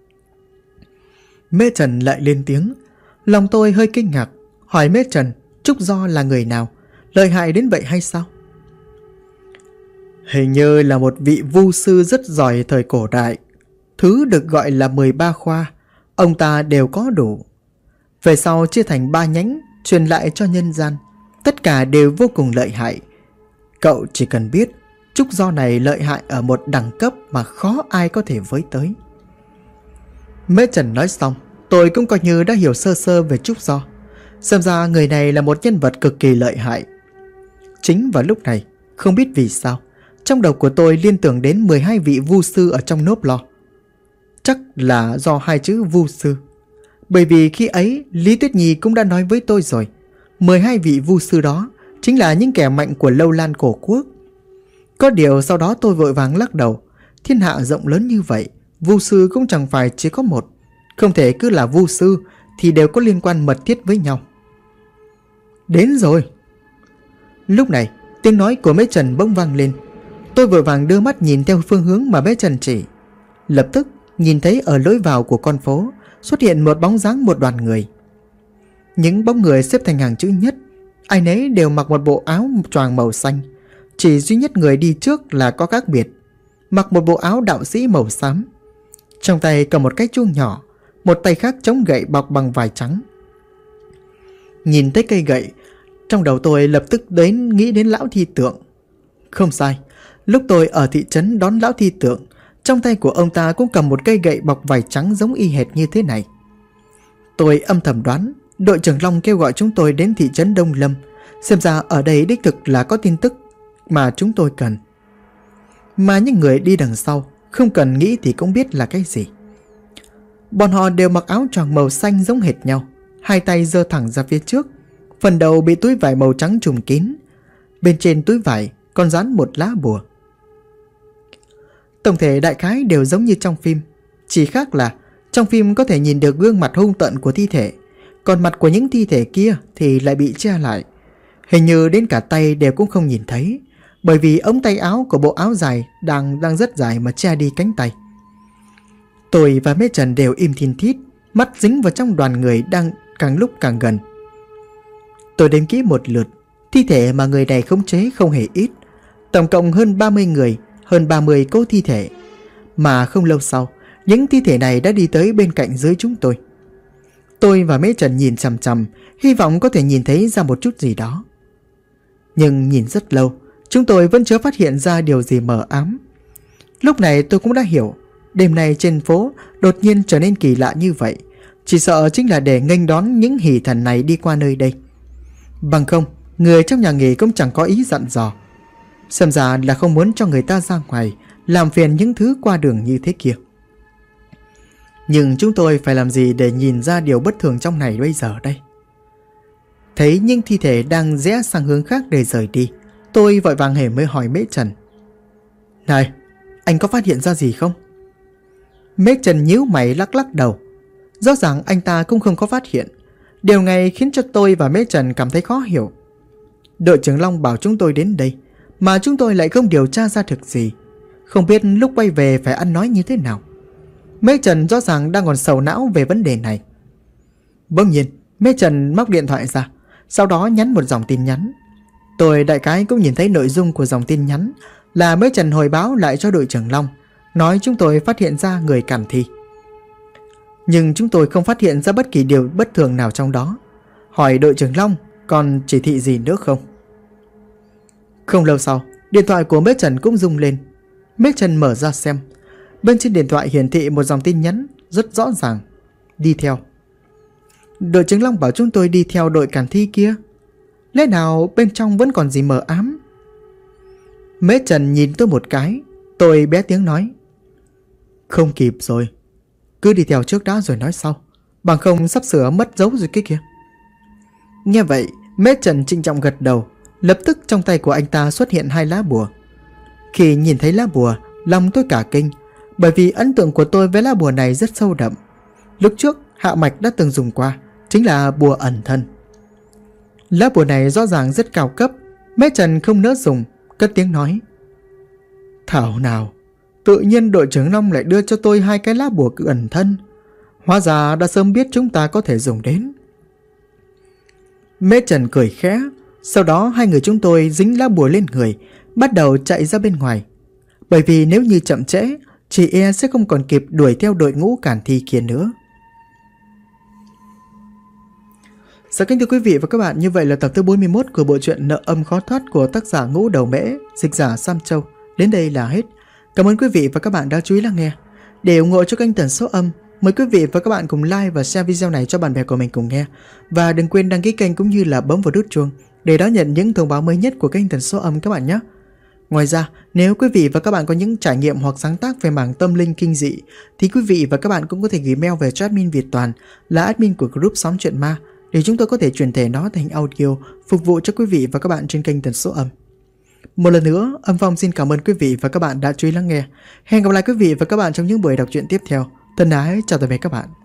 Mễ Trần lại lên tiếng. Lòng tôi hơi kinh ngạc, hỏi Mễ Trần trúc do là người nào, lợi hại đến vậy hay sao? Hình như là một vị vu sư rất giỏi thời cổ đại. Thứ được gọi là 13 khoa, ông ta đều có đủ. Về sau chia thành 3 nhánh, truyền lại cho nhân gian. Tất cả đều vô cùng lợi hại. Cậu chỉ cần biết trúc do này lợi hại ở một đẳng cấp mà khó ai có thể với tới. Mễ Trần nói xong, tôi cũng coi như đã hiểu sơ sơ về trúc do. Xem ra người này là một nhân vật cực kỳ lợi hại. Chính vào lúc này, không biết vì sao, trong đầu của tôi liên tưởng đến 12 vị vu sư ở trong nốp lo. Chắc là do 2 chữ vu sư. Bởi vì khi ấy Lý Tuyết Nhi cũng đã nói với tôi rồi, 12 vị vu sư đó chính là những kẻ mạnh của Lâu Lan cổ quốc. Có điều sau đó tôi vội vàng lắc đầu. Thiên hạ rộng lớn như vậy, vu sư cũng chẳng phải chỉ có một. Không thể cứ là vu sư thì đều có liên quan mật thiết với nhau. Đến rồi. Lúc này tiếng nói của Mễ Trần bỗng vang lên. Tôi vội vàng đưa mắt nhìn theo phương hướng mà Mễ Trần chỉ. Lập tức nhìn thấy ở lối vào của con phố xuất hiện một bóng dáng một đoàn người. Những bóng người xếp thành hàng chữ nhất, ai nấy đều mặc một bộ áo choàng màu xanh. Chỉ duy nhất người đi trước là có khác biệt, mặc một bộ áo đạo sĩ màu xám. Trong tay cầm một cái chuông nhỏ, một tay khác chống gậy bọc bằng vải trắng. Nhìn thấy cây gậy, trong đầu tôi lập tức nghĩ đến Lão Thi Tượng. Không sai, lúc tôi ở thị trấn đón Lão Thi Tượng, trong tay của ông ta cũng cầm một cây gậy bọc vải trắng giống y hệt như thế này. Tôi âm thầm đoán đội trưởng Long kêu gọi chúng tôi đến thị trấn Đông Lâm. Xem ra ở đây đích thực là có tin tức mà chúng tôi cần. Mà những người đi đằng sau không cần nghĩ thì cũng biết là cái gì. Bọn họ đều mặc áo choàng màu xanh giống hệt nhau, hai tay giơ thẳng ra phía trước, Phần đầu bị túi vải màu trắng trùm kín. Bên trên túi vải còn dán một lá bùa. Tổng thể đại khái đều giống như trong phim, chỉ khác là trong phim có thể nhìn được gương mặt hung tợn của thi thể, còn mặt của những thi thể kia thì lại bị che lại. Hình như đến cả tay đều cũng không nhìn thấy, bởi vì ống tay áo của bộ áo dài đang rất dài mà che đi cánh tay. Tôi và Mễ Trần đều im thin thít, mắt dính vào trong đoàn người đang càng lúc càng gần. Tôi đếm kỹ một lượt, thi thể mà người này khống chế không hề ít, tổng cộng hơn 30 người, hơn 30 cỗ thi thể. Mà không lâu sau, những thi thể này đã đi tới bên cạnh dưới chúng tôi. Tôi và Mễ Trần nhìn chằm chằm, hy vọng có thể nhìn thấy ra một chút gì đó. Nhưng nhìn rất lâu, chúng tôi vẫn chưa phát hiện ra điều gì mờ ám. Lúc này tôi cũng đã hiểu, đêm nay trên phố đột nhiên trở nên kỳ lạ như vậy, chỉ sợ chính là để nghênh đón những hỷ thần này đi qua nơi đây. Bằng không, người trong nhà nghỉ cũng chẳng có ý dặn dò. Xem ra là không muốn cho người ta ra ngoài làm phiền những thứ qua đường như thế kia. Nhưng chúng tôi phải làm gì để nhìn ra điều bất thường trong này bây giờ đây? Thấy những thi thể đang rẽ sang hướng khác để rời đi, tôi vội vàng hề mới hỏi Mễ Trần: "Này, anh có phát hiện ra gì không?" Mễ Trần nhíu mày lắc lắc đầu. Rõ ràng anh ta cũng không có phát hiện. Điều này khiến cho tôi và Mễ Trần cảm thấy khó hiểu. Đội trưởng Long bảo chúng tôi đến đây, mà chúng tôi lại không điều tra ra được gì. Không biết lúc quay về phải ăn nói như thế nào. Mễ Trần rõ ràng đang còn sầu não về vấn đề này. Bỗng nhiên Mễ Trần móc điện thoại ra, sau đó nhắn một dòng tin nhắn. Tôi đại khái cũng nhìn thấy nội dung của dòng tin nhắn là Mễ Trần hồi báo lại cho đội trưởng Long, nói chúng tôi phát hiện ra người cản thi. Nhưng chúng tôi không phát hiện ra bất kỳ điều bất thường nào trong đó. Hỏi đội trưởng Long còn chỉ thị gì nữa không? Không lâu sau, điện thoại của Mễ Trần cũng rung lên. Mễ Trần mở ra xem. Bên trên điện thoại hiển thị một dòng tin nhắn rất rõ ràng: đi theo. Đội trưởng Long bảo chúng tôi đi theo đội cản thi kia. Lẽ nào bên trong vẫn còn gì mờ ám? Mễ Trần nhìn tôi một cái. Tôi bé tiếng nói: không kịp rồi, cứ đi theo trước đã rồi nói sau, bằng không sắp sửa mất dấu rồi cái kia. Nghe vậy, Mễ Trần trịnh trọng gật đầu. Lập tức trong tay của anh ta xuất hiện 2 lá bùa. Khi nhìn thấy lá bùa, lòng tôi cả kinh, bởi vì ấn tượng của tôi với lá bùa này rất sâu đậm. Lúc trước Hạ Mạch đã từng dùng qua, chính là bùa ẩn thân. Lá bùa này rõ ràng rất cao cấp. Mễ Trần không nỡ dùng, cất tiếng nói: thảo nào, tự nhiên đội trưởng Long lại đưa cho tôi 2 cái lá bùa ẩn thân. Hóa ra đã sớm biết chúng ta có thể dùng đến. Mễ Trần cười khẽ. Sau đó 2 người chúng tôi dính lá bùa lên người, bắt đầu chạy ra bên ngoài. Bởi vì nếu như chậm trễ, chị e sẽ không còn kịp đuổi theo đội ngũ cản thi kia nữa. Dạ kính thưa quý vị và các bạn, như vậy là tập thứ 41 của bộ truyện Nợ Âm Khó Thoát của tác giả Ngũ Đầu Mễ, dịch giả Sam Châu đến đây là hết. Cảm ơn quý vị và các bạn đã chú ý lắng nghe. Để ủng hộ cho kênh Tần Số Âm, mời quý vị và các bạn cùng like và share video này cho bạn bè của mình cùng nghe. Và đừng quên đăng ký kênh cũng như là bấm vào nút chuông để đón nhận những thông báo mới nhất của kênh Tần Số Âm các bạn nhé. Ngoài ra, nếu quý vị và các bạn có những trải nghiệm hoặc sáng tác về mảng tâm linh kinh dị thì quý vị và các bạn cũng có thể gửi mail về cho admin Việt Toàn, là admin của group Xóm Chuyện Ma, để chúng tôi có thể chuyển thể nó thành audio phục vụ cho quý vị và các bạn trên kênh Tần Số Âm. Một lần nữa, Âm Phong xin cảm ơn quý vị và các bạn đã chú ý lắng nghe. Hẹn gặp lại quý vị và các bạn trong những buổi đọc truyện tiếp theo. Thân ái chào tạm biệt các bạn.